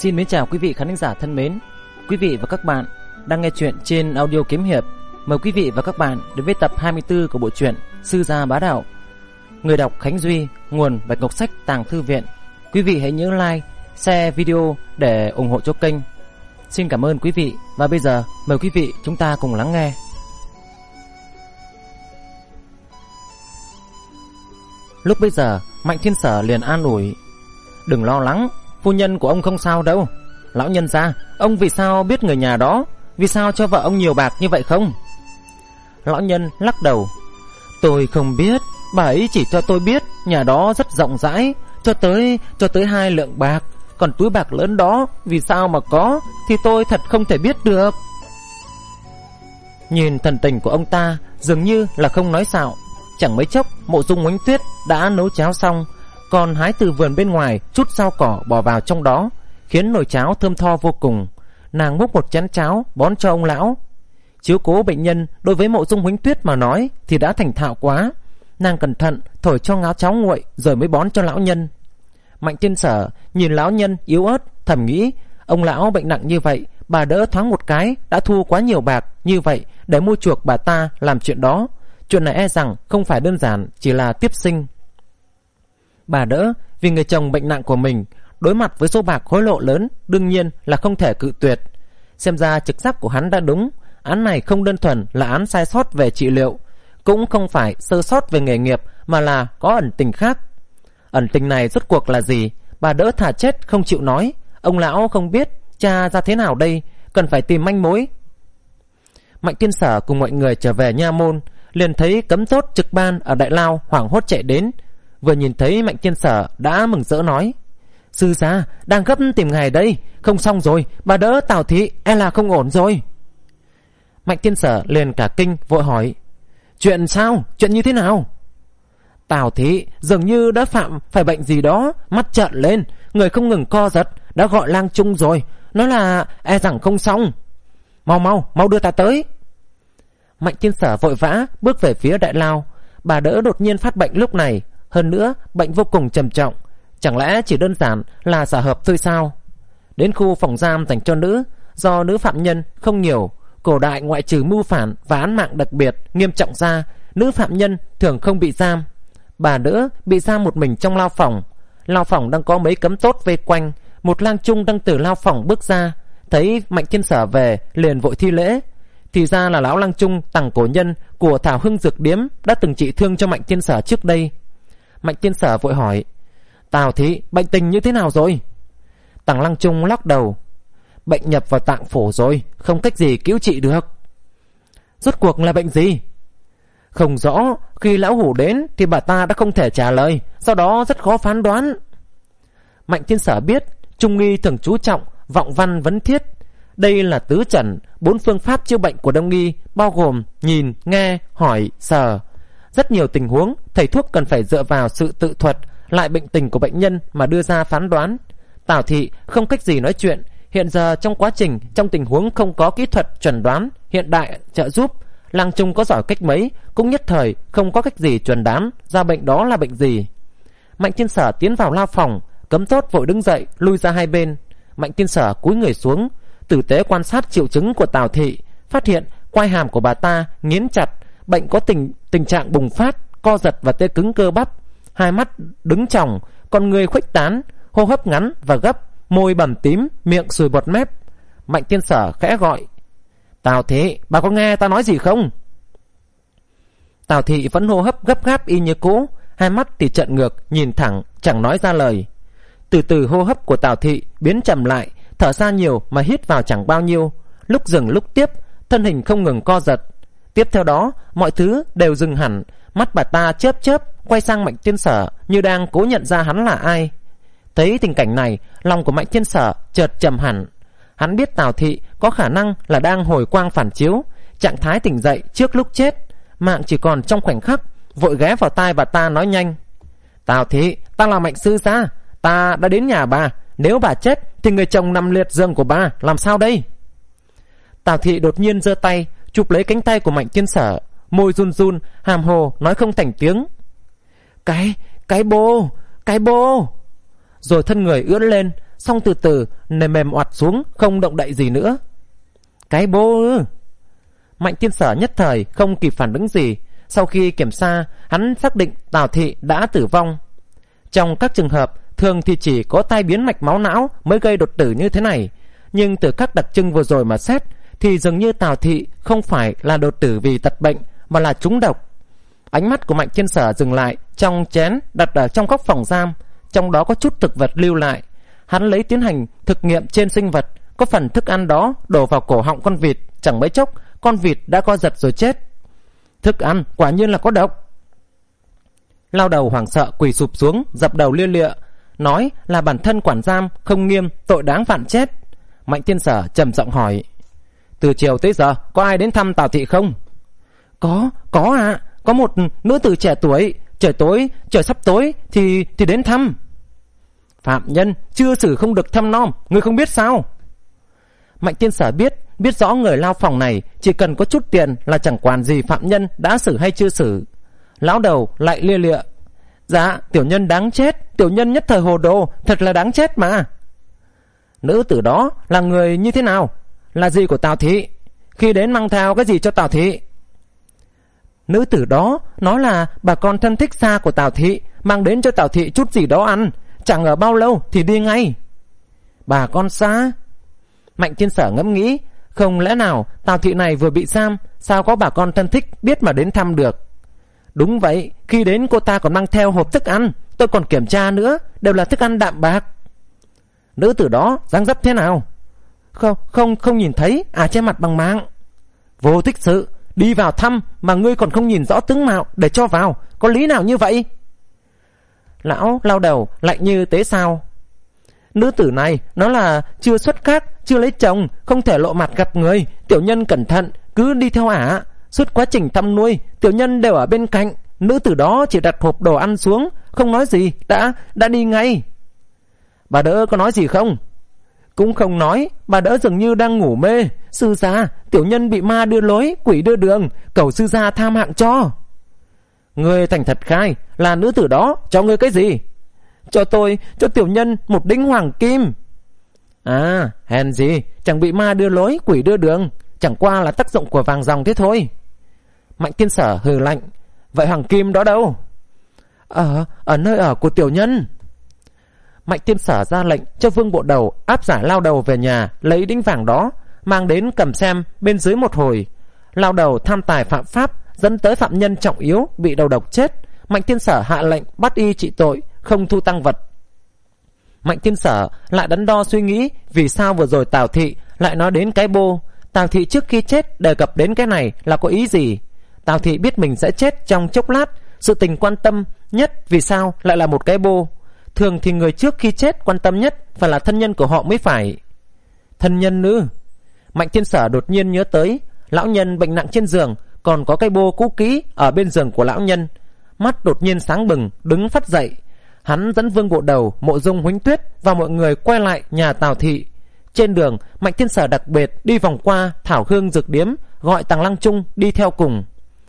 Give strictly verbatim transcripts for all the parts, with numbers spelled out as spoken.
Xin mến chào quý vị khán giả thân mến. Quý vị và các bạn đang nghe chuyện trên audio kiếm hiệp. Mời quý vị và các bạn đến với tập hai mươi tư của bộ truyện Sư Gia Bá Đạo. Người đọc Khánh Duy, nguồn Bạch Ngọc Sách Tàng Thư Viện. Quý vị hãy nhớ like, share video để ủng hộ cho kênh. Xin cảm ơn quý vị. Và bây giờ mời quý vị chúng ta cùng lắng nghe. Lúc bây giờ Mạnh Thiên Sở liền an ủi: "Đừng lo lắng, phu nhân của ông không sao đâu. Lão nhân gia, ông vì sao biết người nhà đó? Vì sao cho vợ ông nhiều bạc như vậy không?" Lão nhân lắc đầu: "Tôi không biết, bà ấy chỉ cho tôi biết nhà đó rất rộng rãi, cho tới cho tới hai lượng bạc. Còn túi bạc lớn đó vì sao mà có thì tôi thật không thể biết được." Nhìn thần tình của ông ta dường như là không nói xạo. Chẳng mấy chốc Mộ Dung Ngoánh Tuyết đã nấu cháo xong, còn hái từ vườn bên ngoài chút rau cỏ bỏ vào trong đó, khiến nồi cháo thơm tho vô cùng. Nàng múc một chén cháo bón cho ông lão. Chiếu cố bệnh nhân đối với Mộ Dung Ngoánh Tuyết mà nói thì đã thành thạo quá. Nàng cẩn thận thổi cho ngáo cháo nguội rồi mới bón cho lão nhân. Mạnh Thiên Sở nhìn lão nhân yếu ớt, thầm nghĩ ông lão bệnh nặng như vậy, bà đỡ thoáng một cái đã thu quá nhiều bạc như vậy để mua chuộc bà ta làm chuyện đó. Chuyện này e rằng không phải đơn giản chỉ là tiếp sinh. Bà đỡ vì người chồng bệnh nặng của mình, đối mặt với số bạc hối lộ lớn đương nhiên là không thể cự tuyệt. Xem ra trực giác của hắn đã đúng. Án này không đơn thuần là án sai sót về trị liệu, cũng không phải sơ sót về nghề nghiệp, mà là có ẩn tình khác. Ẩn tình này rốt cuộc là gì? Bà đỡ thà chết không chịu nói. Ông lão không biết tra ra thế nào đây, cần phải tìm manh mối. Mạnh Thiên Sở cùng mọi người trở về nha môn, liền thấy Cấm Tốt trực ban ở đại lao hoảng hốt chạy đến. Vừa nhìn thấy Mạnh Thiên Sở đã mừng rỡ nói: "Sư gia đang gấp tìm ngài đây, không xong rồi, bà đỡ Tào thị e là không ổn rồi." Mạnh Thiên Sở liền cả kinh vội hỏi: "Chuyện sao? Chuyện như thế nào?" "Tào thị dường như đã phạm phải bệnh gì đó, mắt trợn lên, người không ngừng co giật, đã gọi lang trung rồi, nói là e rằng không xong. Mau mau, mau đưa ta tới." Mạnh Thiên Sở vội vã bước về phía đại lao. Bà đỡ đột nhiên phát bệnh lúc này, hơn nữa bệnh vô cùng trầm trọng, chẳng lẽ chỉ đơn giản là xả hợp thôi sao? Đến khu phòng giam dành cho nữ, do nữ phạm nhân không nhiều, cổ đại ngoại trừ mưu phản và án mạng đặc biệt nghiêm trọng ra, nữ phạm nhân thường không bị giam. Bà đỡ bị giam một mình trong lao phòng. Lao phòng đang có mấy Cấm Tốt vây quanh. Một lang trung đang từ lao phòng bước ra, thấy Mạnh Thiên Sở về liền vội thi lễ. Thì ra là lão lang trung Tằng cổ nhân của Thảo Hưng Dược Điếm đã từng trị thương cho Mạnh Thiên Sở trước đây. Mạnh Thiên Sở vội hỏi: "Tào thị bệnh tình như thế nào rồi?" Tằng lang trung lắc đầu: "Bệnh nhập vào tạng phổ rồi, không cách gì cứu trị được." "Rốt cuộc là bệnh gì?" "Không rõ, khi lão hủ đến thì bà ta đã không thể trả lời, do đó rất khó phán đoán." Mạnh Thiên Sở biết trung y thường chú trọng vọng văn vấn thiết. Đây là tứ trần, bốn phương pháp chữa bệnh của đông y, bao gồm nhìn, nghe, hỏi, sờ. Rất nhiều tình huống thầy thuốc cần phải dựa vào sự tự thuật lại bệnh tình của bệnh nhân mà đưa ra phán đoán. Tào thị không cách gì nói chuyện. Hiện giờ trong quá trình, trong tình huống không có kỹ thuật chuẩn đoán hiện đại trợ giúp, lang trung có giỏi cách mấy cũng nhất thời không có cách gì chuẩn đoán ra bệnh đó là bệnh gì. Mạnh Thiên Sở tiến vào lao phòng. Cấm Tốt vội đứng dậy lui ra hai bên. Mạnh Thiên Sở cúi người xuống, tử tế quan sát triệu chứng của Tào thị, phát hiện quai hàm của bà ta nghiến chặt, bệnh có tình tình trạng bùng phát, co giật và tê cứng cơ bắp, hai mắt đứng tròng, con người khuếch tán, hô hấp ngắn và gấp, môi bầm tím, miệng sùi bọt mép. Mạnh Thiên Sở khẽ gọi: "Tào thị, bà có nghe ta nói gì không?" Tào thị vẫn hô hấp gấp gáp y như cũ, hai mắt thì trợn ngược nhìn thẳng, chẳng nói ra lời. Từ từ hô hấp của Tào thị biến chậm lại, thở ra nhiều mà hít vào chẳng bao nhiêu, lúc dừng lúc tiếp, thân hình không ngừng co giật. Tiếp theo đó mọi thứ đều dừng hẳn. Mắt bà ta chớp chớp quay sang Mạnh Thiên Sở như đang cố nhận ra hắn là ai. Thấy tình cảnh này, lòng của Mạnh Thiên Sở chợt trầm hẳn. Hắn biết Tào thị có khả năng là đang hồi quang phản chiếu, trạng thái tỉnh dậy trước lúc chết, mạng chỉ còn trong khoảnh khắc. Vội ghé vào tai bà ta nói nhanh: "Tào thị, ta là Mạnh sư gia, ta đã đến nhà bà. Nếu bà chết thì người chồng nằm liệt giường của bà làm sao đây?" Tào thị đột nhiên giơ tay chụp lấy cánh tay của Mạnh Thiên Sở, môi run run, hàm hồ nói không thành tiếng: "Cái, cái bô, cái bô." Rồi thân người ưỡn lên, xong từ từ nềm mềm oặt xuống, không động đậy gì nữa. Cái bô ư? Mạnh Thiên Sở nhất thời không kịp phản ứng gì. Sau khi kiểm tra, hắn xác định Tào Thị đã tử vong. Trong các trường hợp thường thì chỉ có tai biến mạch máu não mới gây đột tử như thế này, nhưng từ các đặc trưng vừa rồi mà xét thì dường như Tào Thị không phải là đột tử vì tật bệnh mà là trúng độc. Ánh mắt của Mạnh Thiên Sở dừng lại trong chén đặt ở trong góc phòng giam, trong đó có chút thực vật lưu lại. Hắn lấy tiến hành thực nghiệm trên sinh vật, có phần thức ăn đó đổ vào cổ họng con vịt, chẳng mấy chốc con vịt đã co giật rồi chết. Thức ăn quả nhiên là có độc. Lao Đầu hoảng sợ quỳ sụp xuống, dập đầu lia lịa, nói là bản thân quản giam không nghiêm, tội đáng vạn chết. Mạnh Thiên Sở trầm giọng hỏi: từ chiều tới giờ có ai đến thăm Tào Thị không? Có, có ạ, à, có một nữ tử trẻ tuổi, trời tối, trời sắp tối thì thì đến thăm. Phạm nhân chưa xử không được thăm nom, ngươi không biết sao? Mạnh Thiên Sở biết, biết rõ người lao phòng này chỉ cần có chút tiền là chẳng quản gì phạm nhân đã xử hay chưa xử. Lão Đầu lại lia lịa: dạ, tiểu nhân đáng chết, tiểu nhân nhất thời hồ đồ, thật là đáng chết mà. Nữ tử đó là người như thế nào? Là gì của Tào Thị? Khi đến mang theo cái gì cho Tào Thị? Nữ tử đó nó là bà con thân thích xa của Tào Thị, mang đến cho Tào Thị chút gì đó ăn, chẳng ở bao lâu thì đi ngay. Bà con xa? Mạnh Thiên Sở ngẫm nghĩ, không lẽ nào Tào Thị này vừa bị giam, sao có bà con thân thích biết mà đến thăm được? Đúng vậy, khi đến cô ta còn mang theo hộp thức ăn, tôi còn kiểm tra nữa, đều là thức ăn đạm bạc. Nữ tử đó dáng dấp thế nào? Không, không, không nhìn thấy, à che mặt bằng máng. Vô tích sự, đi vào thăm mà ngươi còn không nhìn rõ tướng mạo để cho vào, có lý nào như vậy? Lão Lao Đầu lạnh như tế sao. Nữ tử này nó là chưa xuất các, chưa lấy chồng, không thể lộ mặt gặp người, tiểu nhân cẩn thận cứ đi theo ả. Suốt quá trình thăm nuôi, tiểu nhân đều ở bên cạnh. Nữ tử đó chỉ đặt hộp đồ ăn xuống, không nói gì, đã đã đi ngay. Bà đỡ có nói gì không? Cũng không nói, bà đỡ dường như đang ngủ mê. Sư gia, tiểu nhân bị ma đưa lối, quỷ đưa đường, cầu sư gia tham hạng cho. Ngươi thành thật khai, là nữ tử đó cho ngươi cái gì? Cho tôi, cho tiểu nhân một đĩnh hoàng kim. À, hèn gì, chẳng bị ma đưa lối, quỷ đưa đường, chẳng qua là tác dụng của vàng ròng thế thôi. Mạnh Thiên Sở hừ lạnh: vậy hoàng kim đó đâu? Ở, ở nơi ở của tiểu nhân. Mạnh Thiên Sở ra lệnh cho Vương Bộ Đầu áp giải Lao Đầu về nhà, lấy đĩnh vàng đó, mang đến cầm xem bên dưới một hồi. Lao Đầu tham tài phạm pháp, dẫn tới phạm nhân trọng yếu bị đầu độc chết. Mạnh Thiên Sở hạ lệnh bắt y trị tội, không thu tang vật. Mạnh Thiên Sở lại đắn đo suy nghĩ vì sao vừa rồi Tào Thị lại nói đến cái bô. Tào Thị trước khi chết đề cập đến cái này là có ý gì? Tào Thị biết mình sẽ chết trong chốc lát, sự tình quan tâm nhất vì sao lại là một cái bô? Thường thì người trước khi chết quan tâm nhất phải là thân nhân của họ mới phải. Thân nhân nữ? Mạnh Thiên Sở đột nhiên nhớ tới lão nhân bệnh nặng trên giường, còn có cái bô cũ kỹ ở bên giường của lão nhân. Mắt đột nhiên sáng bừng, đứng phát dậy. Hắn dẫn Vương Bộ Đầu, Mộ Dung Huánh Tuyết và mọi người quay lại nhà Tào Thị. Trên đường, Mạnh Thiên Sở đặc biệt đi vòng qua Thảo Hương Dược Điếm, gọi Tằng Lăng Trung đi theo cùng.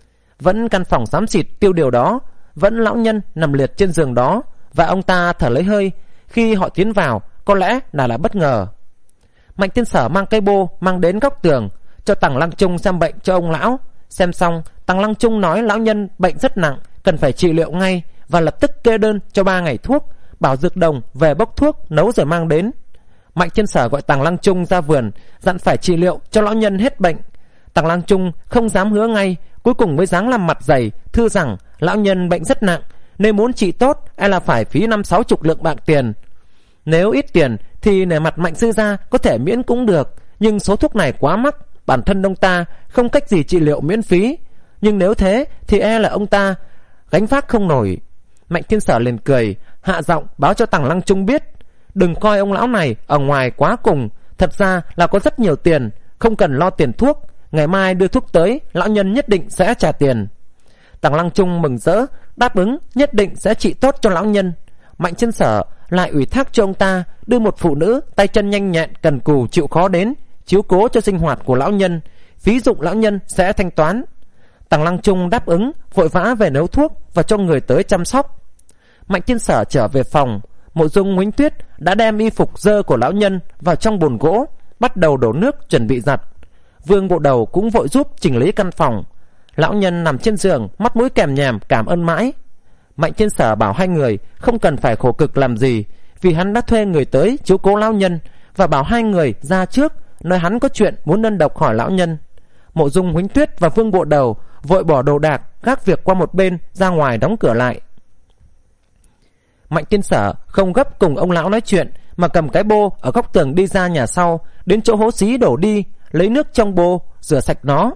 Vẫn căn phòng xám xịt tiêu điều đó, vẫn lão nhân nằm liệt trên giường đó, và ông ta thở lấy hơi. Khi họ tiến vào, có lẽ là là bất ngờ. Mạnh Thiên Sở mang cây bô mang đến góc tường, cho Tằng Lăng Trung xem bệnh cho ông lão. Xem xong, Tằng Lăng Trung nói lão nhân bệnh rất nặng, cần phải trị liệu ngay, và lập tức kê đơn cho ba ngày thuốc, bảo dược đồng về bốc thuốc nấu rồi mang đến. Mạnh Thiên Sở gọi Tằng Lăng Trung ra vườn, dặn phải trị liệu cho lão nhân hết bệnh. Tằng Lăng Trung không dám hứa ngay, cuối cùng mới dáng làm mặt dày, thưa rằng lão nhân bệnh rất nặng, nên muốn trị tốt e là phải phí năm sáu chục lượng bạc tiền. Nếu ít tiền thì nể mặt Mạnh sư gia có thể miễn cũng được, nhưng số thuốc này quá mắc, bản thân ông ta không cách gì trị liệu miễn phí. Nhưng nếu thế thì e là ông ta gánh vác không nổi. Mạnh Thiên Sở liền cười, hạ giọng báo cho Tằng Lăng Trung biết, đừng coi ông lão này ở ngoài quá cùng, thật ra là có rất nhiều tiền, không cần lo tiền thuốc, ngày mai đưa thuốc tới, lão nhân nhất định sẽ trả tiền. Tằng Lăng Trung mừng rỡ, đáp ứng nhất định sẽ trị tốt cho lão nhân. Mạnh Thiên Sở lại ủy thác cho ông ta đưa một phụ nữ tay chân nhanh nhẹn, cần cù chịu khó đến, chiếu cố cho sinh hoạt của lão nhân, phí dụng lão nhân sẽ thanh toán. Tằng Lăng Trung đáp ứng, vội vã về nấu thuốc và cho người tới chăm sóc. Mạnh Thiên Sở trở về phòng, Mộ Dung Huỳnh Tuyết đã đem y phục dơ của lão nhân vào trong bồn gỗ, bắt đầu đổ nước chuẩn bị giặt. Vương Bộ Đầu cũng vội giúp chỉnh lý căn phòng. Lão nhân nằm trên giường, mắt mũi kèm nhèm cảm ơn mãi. Mạnh Thiên Sở bảo hai người không cần phải khổ cực làm gì, vì hắn đã thuê người tới chiếu cố lão nhân, và bảo hai người ra trước, nói hắn có chuyện muốn đơn độc hỏi lão nhân. Mộ Dung Huỳnh Tuyết và Vương Bộ Đầu vội bỏ đồ đạc, gác việc qua một bên, ra ngoài đóng cửa lại. Mạnh Thiên Sở không gấp cùng ông lão nói chuyện, mà cầm cái bô ở góc tường đi ra nhà sau, đến chỗ hố xí đổ đi, lấy nước trong bô rửa sạch nó.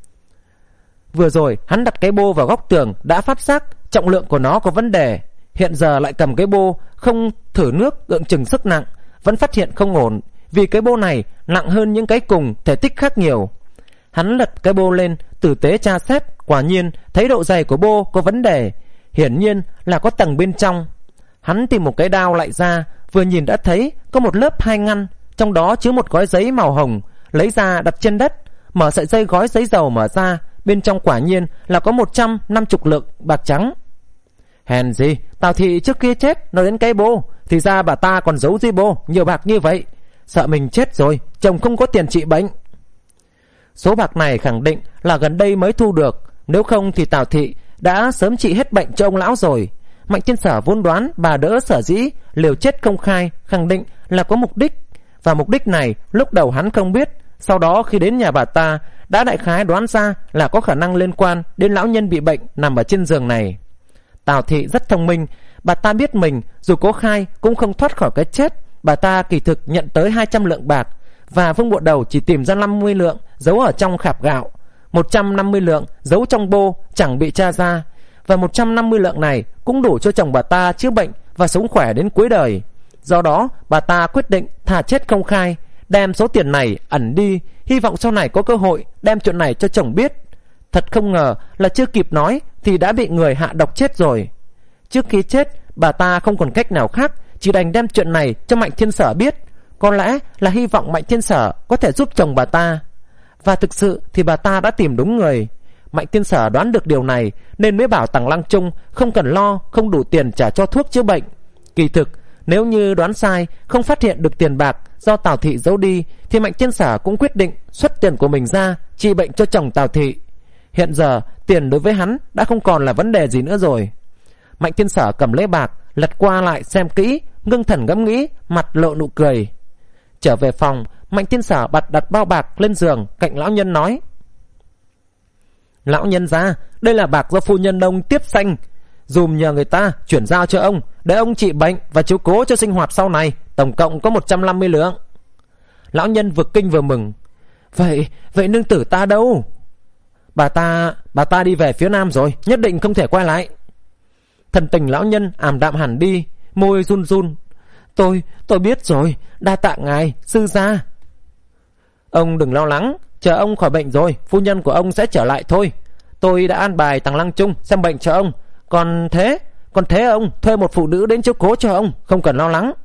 Vừa rồi hắn đặt cái bô vào góc tường đã phát giác trọng lượng của nó có vấn đề, hiện giờ lại cầm cái bô không thử nước ượng chừng sức nặng, vẫn phát hiện không ổn, vì cái bô này nặng hơn những cái cùng thể tích khác nhiều. Hắn lật cái bô lên, tử tế tra xét, quả nhiên thấy độ dày của bô có vấn đề, hiển nhiên là có tầng bên trong. Hắn tìm một cái đao lại ra, vừa nhìn đã thấy có một lớp hai ngăn, trong đó chứa một gói giấy màu hồng, lấy ra đặt trên đất, mở sợi dây gói giấy dầu mở ra, bên trong quả nhiên là có một trăm năm mươi lượng bạc trắng. Hèn gì Tào thị trước kia chết nói đến cái bô, thì ra bà ta còn giấu dưới bô nhiều bạc như vậy, sợ mình chết rồi chồng không có tiền trị bệnh. Số bạc này khẳng định là gần đây mới thu được, nếu không thì Tào thị đã sớm trị hết bệnh cho ông lão rồi. Mạnh Thiên Sở vốn đoán bà đỡ sở dĩ liều chết công khai, khẳng định là có mục đích, và mục đích này lúc đầu hắn không biết, sau đó khi đến nhà bà ta đã đại khái đoán ra là có khả năng liên quan đến lão nhân bị bệnh nằm ở trên giường này. Tào thị rất thông minh, bà ta biết mình dù cố khai cũng không thoát khỏi cái chết. Bà ta kỳ thực nhận tới hai trăm lượng bạc, và Vương Bộ Đầu chỉ tìm ra năm mươi lượng giấu ở trong khạp gạo, một trăm năm mươi lượng giấu trong bô chẳng bị tra ra, và một trăm năm mươi lượng này cũng đủ cho chồng bà ta chữa bệnh và sống khỏe đến cuối đời. Do đó bà ta quyết định thà chết không khai, đem số tiền này ẩn đi, hy vọng sau này có cơ hội đem chuyện này cho chồng biết. Thật không ngờ là chưa kịp nói thì đã bị người hạ độc chết rồi. Trước khi chết, bà ta không còn cách nào khác, chỉ đành đem chuyện này cho Mạnh Thiên Sở biết, có lẽ là hy vọng Mạnh Thiên Sở có thể giúp chồng bà ta. Và thực sự thì bà ta đã tìm đúng người. Mạnh Thiên Sở đoán được điều này nên mới bảo Tằng Lăng Trung không cần lo không đủ tiền trả cho thuốc chữa bệnh. Kỳ thực nếu như đoán sai, không phát hiện được tiền bạc do Tào thị giấu đi, thì Mạnh Thiên Sở cũng quyết định xuất tiền của mình ra trị bệnh cho chồng Tào thị. Hiện giờ tiền đối với hắn đã không còn là vấn đề gì nữa rồi. Mạnh Thiên Sở cầm lấy bạc, lật qua lại xem kỹ, ngưng thần ngẫm nghĩ, mặt lộ nụ cười. Trở về phòng, Mạnh Thiên Sở bật đặt bao bạc lên giường cạnh lão nhân nói: Lão nhân gia, đây là bạc do phu nhân ông tiếp sanh, dùm nhờ người ta chuyển giao cho ông để ông trị bệnh và chiếu cố cho sinh hoạt sau này, tổng cộng có một trăm năm mươi lượng. Lão nhân vừa kinh vừa mừng: Vậy, vậy nương tử ta đâu? Bà ta, bà ta đi về phía nam rồi, nhất định không thể quay lại. Thần tình lão nhân ảm đạm hẳn đi, môi run run: Tôi, tôi biết rồi, đa tạ ngài, sư gia. Ông đừng lo lắng, chờ ông khỏi bệnh rồi, phu nhân của ông sẽ trở lại thôi. Tôi đã an bài Tằng Lăng Trung xem bệnh cho ông. Còn thế, còn thế ông thuê một phụ nữ đến chiếu cố cho ông, không cần lo lắng.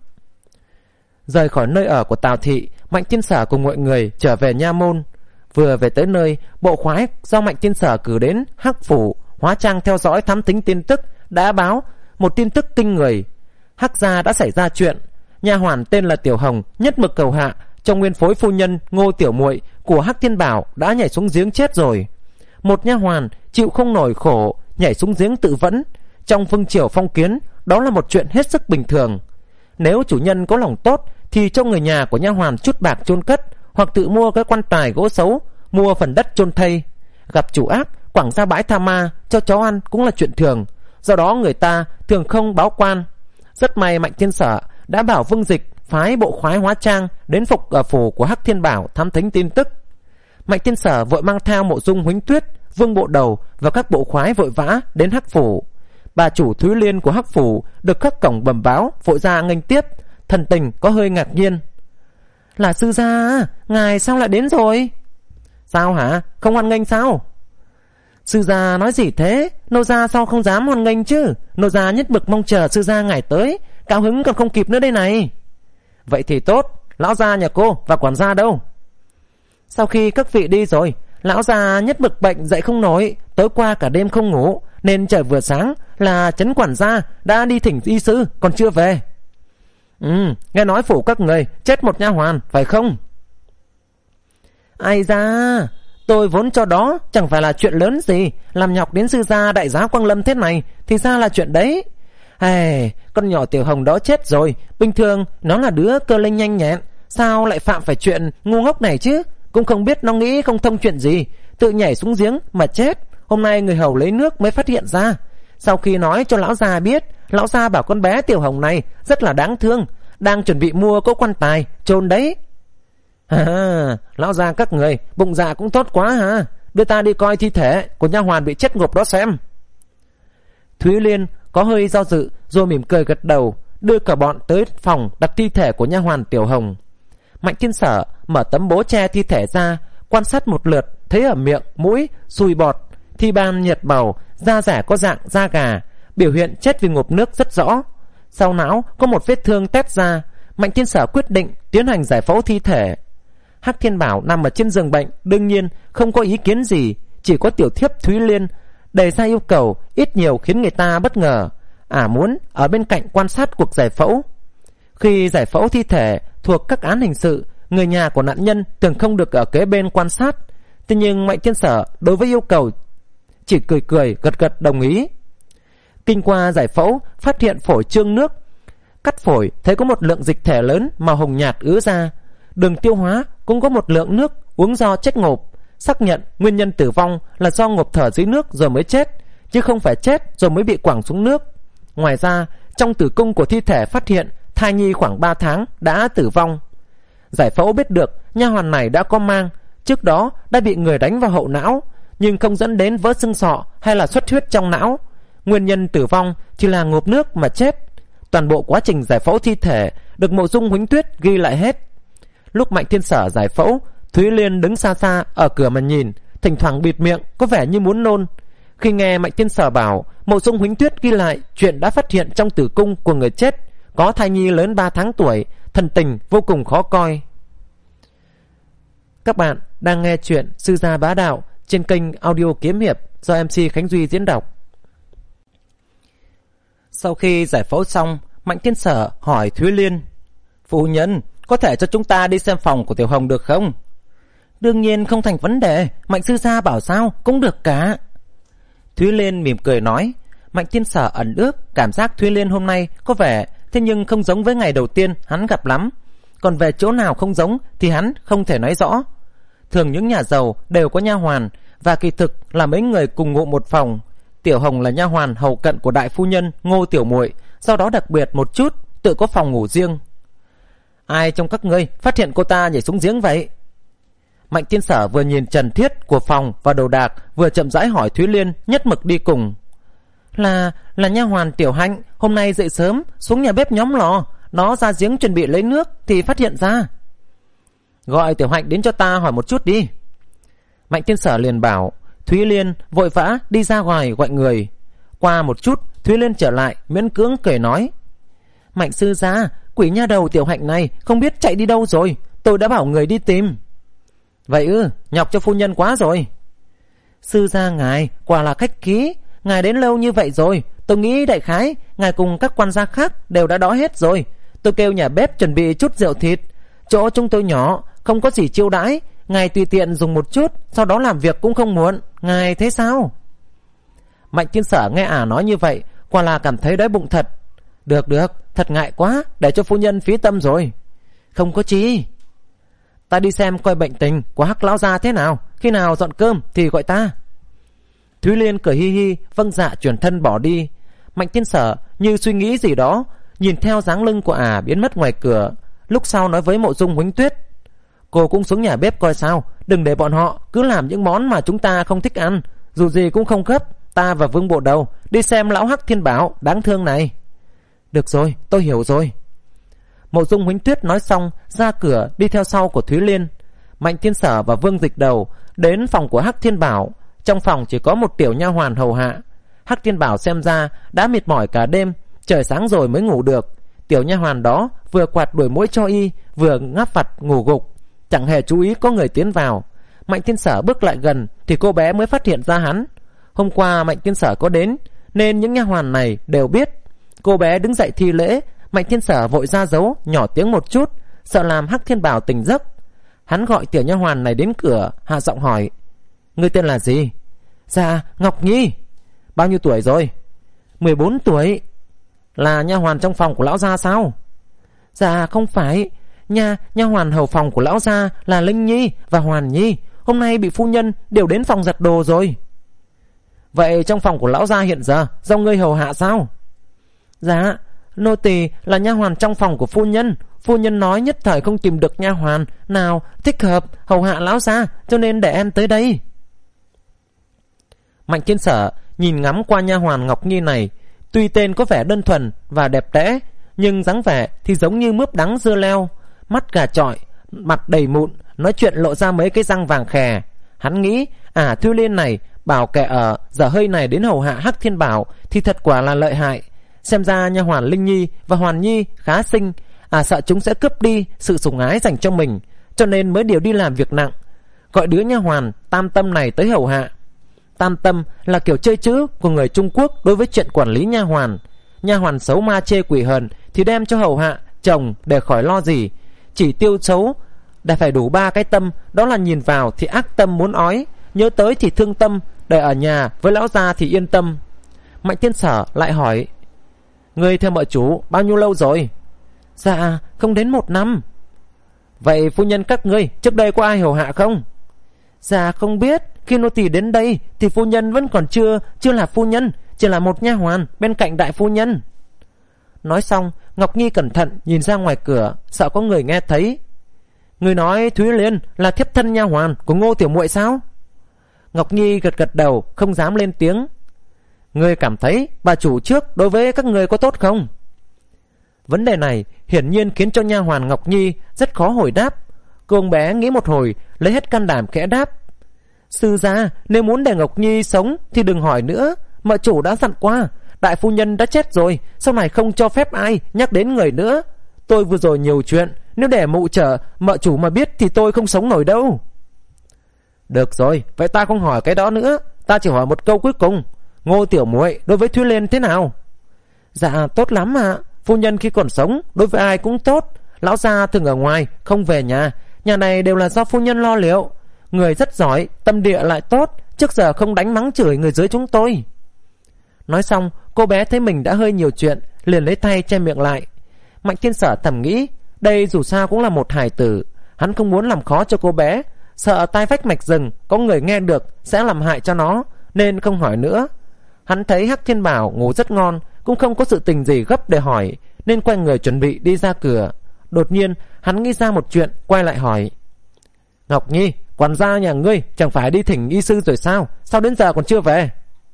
Rời khỏi nơi ở của Tào thị, Mạnh Thiên Sở cùng mọi người trở về nha môn. Vừa về tới nơi, bộ khoái do Mạnh Thiên Sở cử đến Hắc phủ hóa trang theo dõi thám thính tin tức đã báo một tin tức kinh người. Hắc gia đã xảy ra chuyện. Nha hoàn tên là Tiểu Hồng nhất mực cầu hạ trong nguyên phối phu nhân Ngô Tiểu Muội của Hắc Thiên Bảo đã nhảy xuống giếng chết rồi. Một nha hoàn chịu không nổi khổ nhảy xuống giếng tự vẫn. Trong vương triều phong kiến, đó là một chuyện hết sức bình thường. Nếu chủ nhân có lòng tốt thì cho người nhà của nha hoàn chút bạc chôn cất, hoặc tự mua cái quan tài gỗ xấu, mua phần đất chôn thây. Gặp chủ ác, quẳng ra bãi tha ma cho chó ăn cũng là chuyện thường. Do đó người ta thường không báo quan. Rất may Mạnh Thiên Sở đã bảo Vương Dịch phái bộ khoái hóa trang đến phục ở phủ của Hắc Thiên Bảo thám thính tin tức. Mạnh Thiên Sở vội mang theo Mộ Dung Huỳnh Tuyết, Vương Bộ Đầu và các bộ khoái vội vã đến Hắc phủ. Bà chủ Thúy Liên của Hắc phủ được các cổng bẩm báo, vội ra nghênh tiếp, thần tình có hơi ngạc nhiên: Là sư gia, ngài sao lại đến rồi? Sao hả, không hoan nghênh sao? Sư gia nói gì thế? Nô gia sao không dám hoan nghênh chứ? Nô gia nhất mực mong chờ sư gia ngài tới, cao hứng còn không kịp nữa đây này. Vậy thì tốt, lão gia nhà cô và quản gia đâu? Sau khi các vị đi rồi, lão gia nhất mực bệnh dậy không nổi, tối qua cả đêm không ngủ, nên trời vừa sáng là trấn quản gia đã đi thỉnh y sư còn chưa về. Ừ, nghe nói phủ các người chết một nha hoàn, phải không? Ai da, tôi vốn cho đó chẳng phải là chuyện lớn gì, làm nhọc đến sư gia đại giá Quang Lâm thế này thì ra là chuyện đấy. Hey, con nhỏ Tiểu Hồng đó chết rồi, bình thường nó là đứa cơ linh nhanh nhẹn, sao lại phạm phải chuyện ngu ngốc này chứ? Cũng không biết nó nghĩ không thông chuyện gì, tự nhảy xuống giếng mà chết. Hôm nay người hầu lấy nước mới phát hiện ra. Sau khi nói cho lão gia biết, lão gia bảo con bé Tiểu Hồng này rất là đáng thương, đang chuẩn bị mua cỗ quan tài chôn đấy. À, lão gia các người bụng dạ cũng tốt quá hả? Đưa ta đi coi thi thể của nha hoàn bị chết ngộp đó xem. Thúy Liên có hơi do dự rồi mỉm cười gật đầu, đưa cả bọn tới phòng đặt thi thể của nha hoàn Tiểu Hồng. Mạnh Thiên Sở mở tấm bố che thi thể ra, quan sát một lượt, thấy ở miệng, mũi sùi bọt, thi ban nhiệt màu, da rẻ có dạng da gà, biểu hiện chết vì ngộp nước rất rõ. Sau não có một vết thương tét ra. Mạnh Thiên Sở quyết định tiến hành giải phẫu thi thể. Hắc Thiên Bảo nằm ở trên giường bệnh, đương nhiên không có ý kiến gì, chỉ có tiểu thiếp Thúy Liên đề ra yêu cầu ít nhiều khiến người ta bất ngờ. Ả à muốn ở bên cạnh quan sát cuộc giải phẫu. Khi giải phẫu thi thể thuộc các án hình sự, người nhà của nạn nhân thường không được ở kế bên quan sát. Thế nhưng Mạnh Thiên Sở đối với yêu cầu chỉ cười cười gật gật đồng ý. Kinh qua giải phẫu, phát hiện phổi trương nước. Cắt phổi thấy có một lượng dịch thể lớn màu hồng nhạt ứa ra. Đường tiêu hóa cũng có một lượng nước uống do chết ngộp. Xác nhận nguyên nhân tử vong là do ngộp thở dưới nước rồi mới chết, chứ không phải chết rồi mới bị quẳng xuống nước. Ngoài ra, trong tử cung của thi thể phát hiện thai nhi khoảng ba tháng đã tử vong. Giải phẫu biết được nha hoàn này đã có mang, trước đó đã bị người đánh vào hậu não, nhưng không dẫn đến vỡ xương sọ hay là xuất huyết trong não. Nguyên nhân tử vong chỉ là ngộp nước mà chết. Toàn bộ quá trình giải phẫu thi thể được Mộ Dung Huỳnh Tuyết ghi lại hết. Lúc Mạnh Thiên Sở giải phẫu, Thúy Liên đứng xa xa ở cửa mà nhìn, thỉnh thoảng bịt miệng có vẻ như muốn nôn. Khi nghe Mạnh Thiên Sở bảo Mộ Dung Huỳnh Tuyết ghi lại chuyện đã phát hiện trong tử cung của người chết có thai nhi lớn ba tháng tuổi, thần tình vô cùng khó coi. Các bạn đang nghe chuyện Sư Gia Bá Đạo trên kênh audio Kiếm Hiệp do em xê Khánh Duy diễn đọc. Sau khi giải phẫu xong, Mạnh Thiên Sở hỏi Thúy Liên: Phu nhân, có thể cho chúng ta đi xem phòng của Tiểu Hồng được không? Đương nhiên không thành vấn đề, Mạnh sư gia bảo sao cũng được cả. Thúy Liên mỉm cười nói. Mạnh Thiên Sở ẩn ước cảm giác Thúy Liên hôm nay có vẻ thế nhưng không giống với ngày đầu tiên hắn gặp lắm. Còn về chỗ nào không giống thì hắn không thể nói rõ. Thường những nhà giàu đều có nha hoàn, và kỳ thực là mấy người cùng ngụ một phòng. Tiểu Hồng là nha hoàn hầu cận của đại phu nhân Ngô Tiểu Muội, sau đó đặc biệt một chút, tự có phòng ngủ riêng. Ai trong các ngươi phát hiện cô ta nhảy xuống giếng vậy? Mạnh Thiên Sở vừa nhìn trần thiết của phòng và đồ đạc, vừa chậm rãi hỏi Thúy Liên nhất mực đi cùng. Là là nha hoàn Tiểu Hạnh, hôm nay dậy sớm xuống nhà bếp nhóm lò, nó ra giếng chuẩn bị lấy nước thì phát hiện ra. Gọi Tiểu Hạnh đến cho ta hỏi một chút đi. Mạnh Thiên Sở liền bảo. Thúy Liên vội vã đi ra ngoài gọi người. Qua một chút, Thúy Liên trở lại miễn cưỡng cười nói: Mạnh sư gia, quỷ nha đầu Tiểu Hạnh này không biết chạy đi đâu rồi, tôi đã bảo người đi tìm. Vậy ư, nhọc cho phu nhân quá rồi. Sư gia ngài quả là khách khí, ngài đến lâu như vậy rồi, tôi nghĩ đại khái ngài cùng các quan gia khác đều đã đói hết rồi. Tôi kêu nhà bếp chuẩn bị chút rượu thịt. Chỗ chúng tôi nhỏ, không có gì chiêu đãi, ngài tùy tiện dùng một chút, sau đó làm việc cũng không muộn. Ngài thấy sao? Mạnh Thiên Sở nghe ả nói như vậy, quả là cảm thấy đói bụng thật. Được được, thật ngại quá, để cho phu nhân phí tâm rồi. Không có chi. Ta đi xem coi bệnh tình của Hắc lão gia thế nào, khi nào dọn cơm thì gọi ta. Thúy Liên cười hi hi, vâng dạ chuyển thân bỏ đi. Mạnh Thiên Sở như suy nghĩ gì đó, nhìn theo dáng lưng của ả biến mất ngoài cửa. Lúc sau nói với Mộ Dung Huỳnh Tuyết: Cô cũng xuống nhà bếp coi sao, đừng để bọn họ cứ làm những món mà chúng ta không thích ăn. Dù gì cũng không gấp, ta và Vương Bộ Đầu đi xem lão Hắc Thiên Bảo đáng thương này. Được rồi, tôi hiểu rồi. Mộ Dung Huỳnh Tuyết nói xong ra cửa đi theo sau của Thúy Liên. Mạnh Thiên Sở và Vương Dịch Đầu đến phòng của Hắc Thiên Bảo. Trong phòng chỉ có một tiểu nha hoàn hầu hạ. Hắc Thiên Bảo xem ra đã mệt mỏi cả đêm, trời sáng rồi mới ngủ được. Tiểu nha hoàn đó vừa quạt đuổi muỗi cho y, vừa ngáp vặt ngủ gục, chẳng hề chú ý có người tiến vào. Mạnh Thiên Sở bước lại gần thì cô bé mới phát hiện ra hắn. Hôm qua Mạnh Thiên Sở có đến nên những nha hoàn này đều biết. Cô bé đứng dậy thi lễ, Mạnh Thiên Sở vội ra dấu nhỏ tiếng một chút, sợ làm Hắc Thiên Bảo tỉnh giấc. Hắn gọi tiểu nha hoàn này đến cửa, hạ giọng hỏi: Ngươi tên là gì? Dạ Ngọc Nhi. Bao nhiêu tuổi rồi? mười bốn tuổi. Là nha hoàn trong phòng của lão gia sao? Dạ không phải, nha nha hoàn hầu phòng của lão gia là Linh Nhi và Hoàn Nhi, hôm nay bị phu nhân điều đến phòng giặt đồ rồi. Vậy trong phòng của lão gia hiện giờ do ngươi hầu hạ sao? Dạ, nô tỳ là nha hoàn trong phòng của phu nhân. Phu nhân nói nhất thời không tìm được nha hoàn nào thích hợp hầu hạ lão gia, cho nên để em tới đây. Mạnh Thiên Sở nhìn ngắm qua nha hoàn Ngọc Nhi này, tuy tên có vẻ đơn thuần và đẹp đẽ, nhưng dáng vẻ thì giống như mướp đắng dưa leo, mắt gà chọi, mặt đầy mụn, nói chuyện lộ ra mấy cái răng vàng khè. Hắn nghĩ, à Thư Liên này bảo kẻ ở giờ hơi này đến hầu hạ Hắc Thiên Bảo thì thật quả là lợi hại. Xem ra nha hoàn Linh Nhi và Hoàn Nhi khá xinh, à sợ chúng sẽ cướp đi sự sủng ái dành cho mình, cho nên mới điều đi làm việc nặng, gọi đứa nha hoàn Tam Tâm này tới hầu hạ. Tam Tâm là kiểu chơi chữ của người Trung Quốc đối với chuyện quản lý nha hoàn. Nha hoàn xấu ma chê quỷ hờn thì đem cho hầu hạ chồng để khỏi lo gì. Chỉ tiêu xấu để phải đủ ba cái tâm, đó là nhìn vào thì ác tâm muốn ói, nhớ tới thì thương tâm, để ở nhà với lão gia thì yên tâm. Mạnh Thiên Sở lại hỏi: Ngươi theo mợ chủ bao nhiêu lâu rồi? Dạ không đến một năm. Vậy phu nhân các ngươi trước đây có ai hầu hạ không? Dạ không biết, khi nô tỳ đến đây thì phu nhân vẫn còn chưa chưa là phu nhân, chỉ là một nha hoàn bên cạnh đại phu nhân. Nói xong, Ngọc Nhi cẩn thận nhìn ra ngoài cửa, sợ có người nghe thấy. Người nói Thúy Liên là thiếp thân nha hoàn của Ngô tiểu muội sao? Ngọc Nhi gật gật đầu, không dám lên tiếng. Ngươi cảm thấy bà chủ trước đối với các người có tốt không? Vấn đề này hiển nhiên khiến cho nha hoàn Ngọc Nhi rất khó hồi đáp. Cô bé nghĩ một hồi, lấy hết can đảm khẽ đáp: Sư gia, nếu muốn để Ngọc Nhi sống thì đừng hỏi nữa, mợ chủ đã dặn qua, đại phu nhân đã chết rồi, sau này không cho phép ai nhắc đến người nữa. Tôi vừa rồi nhiều chuyện, nếu để mụ trở mợ chủ mà biết thì tôi không sống nổi đâu. Được rồi, vậy ta không hỏi cái đó nữa, ta chỉ hỏi một câu cuối cùng. Ngô tiểu muội đối với Thúy Liên thế nào? Dạ tốt lắm ạ, à. Phu nhân khi còn sống đối với ai cũng tốt. Lão gia thường ở ngoài không về nhà, nhà này đều là do phu nhân lo liệu. Người rất giỏi, tâm địa lại tốt, trước giờ không đánh mắng chửi người dưới chúng tôi. Nói xong, cô bé thấy mình đã hơi nhiều chuyện, liền lấy tay che miệng lại. Mạnh Thiên Sở thầm nghĩ, đây dù sao cũng là một hài tử, hắn không muốn làm khó cho cô bé, sợ tai vách mạch rừng có người nghe được sẽ làm hại cho nó, nên không hỏi nữa. Hắn thấy Hắc Thiên Bảo ngủ rất ngon, cũng không có sự tình gì gấp để hỏi, nên quay người chuẩn bị đi ra cửa. Đột nhiên hắn nghĩ ra một chuyện, quay lại hỏi: Ngọc Nhi, quản gia nhà ngươi chẳng phải đi thỉnh y sư rồi sao? Sao đến giờ còn chưa về?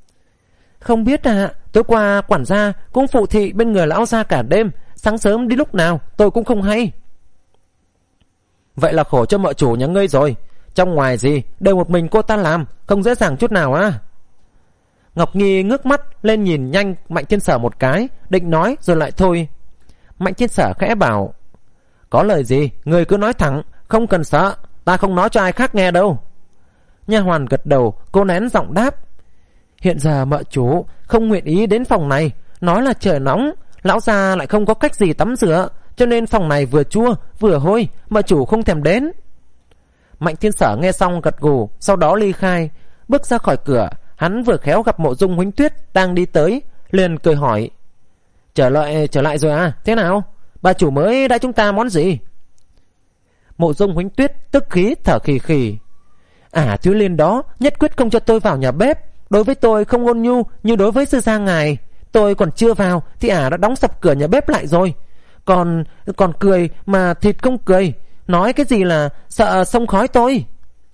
Không biết à, tối qua quản gia cũng phụ thị bên người lão gia cả đêm, sáng sớm đi lúc nào tôi cũng không hay. Vậy là khổ cho mợ chủ nhà ngươi rồi, trong ngoài gì đều một mình cô ta làm, không dễ dàng chút nào à? Ngọc Nhi ngước mắt lên nhìn nhanh Mạnh Thiên Sở một cái, định nói rồi lại thôi. Mạnh Thiên Sở khẽ bảo: Có lời gì người cứ nói thẳng, không cần sợ, ta không nói cho ai khác nghe đâu. Nha hoàn gật đầu, cô nén giọng đáp: Hiện giờ mợ chủ không nguyện ý đến phòng này, nói là trời nóng, lão gia lại không có cách gì tắm rửa, cho nên phòng này vừa chua vừa hôi, mợ chủ không thèm đến. Mạnh Thiên Sở nghe xong gật gù, sau đó ly khai. Bước ra khỏi cửa, hắn vừa khéo gặp Mộ Dung Huỳnh Tuyết đang đi tới, liền cười hỏi: Trở lại trở lại rồi à, thế nào? Bà chủ mới đã chúng ta món gì? Mộ Dung Huỳnh Tuyết tức khí thở khì khì: À Thúy Liên đó nhất quyết không cho tôi vào nhà bếp, đối với tôi không ôn nhu như đối với sư gia ngài. Tôi còn chưa vào thì ả đã đóng sập cửa nhà bếp lại rồi. Còn còn cười mà thịt không cười, nói cái gì là sợ xông khói tôi.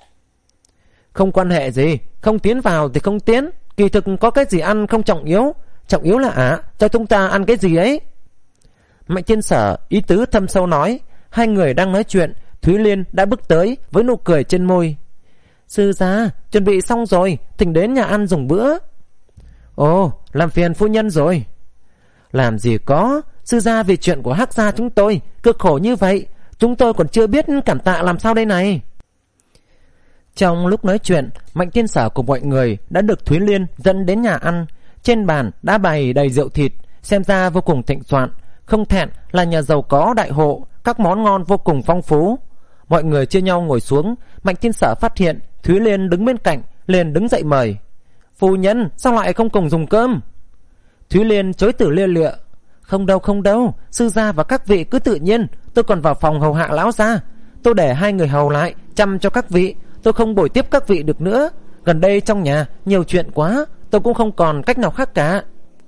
Không quan hệ gì, không tiến vào thì không tiến, kỳ thực có cái gì ăn không trọng yếu, trọng yếu là ả cho chúng ta ăn cái gì ấy. Mạnh Thiên Sở ý tứ thâm sâu nói. Hai người đang nói chuyện, Thúy Liên đã bước tới với nụ cười trên môi. Sư gia, chuẩn bị xong rồi, thỉnh đến nhà ăn dùng bữa. Ồ, làm phiền phu nhân rồi. Làm gì có, sư gia vì chuyện của Hắc gia chúng tôi cực khổ như vậy, chúng tôi còn chưa biết cảm tạ làm sao đây này. Trong lúc nói chuyện, Mạnh Thiên Sở cùng mọi người đã được Thúy Liên dẫn đến nhà ăn. Trên bàn đã bày đầy rượu thịt, xem ra vô cùng thịnh soạn, không thẹn là nhà giàu có đại hộ, các món ngon vô cùng phong phú. Mọi người chia nhau ngồi xuống. Mạnh Thiên Sở phát hiện Thúy Liên đứng bên cạnh, liền đứng dậy mời. Phu nhân, sao lại không cùng dùng cơm? Thúy Liên chối từ lia lịa. Không đâu không đâu, sư gia và các vị cứ tự nhiên, tôi còn vào phòng hầu hạ lão gia. Tôi để hai người hầu lại chăm cho các vị, tôi không bồi tiếp các vị được nữa. Gần đây trong nhà nhiều chuyện quá, tôi cũng không còn cách nào khác cả.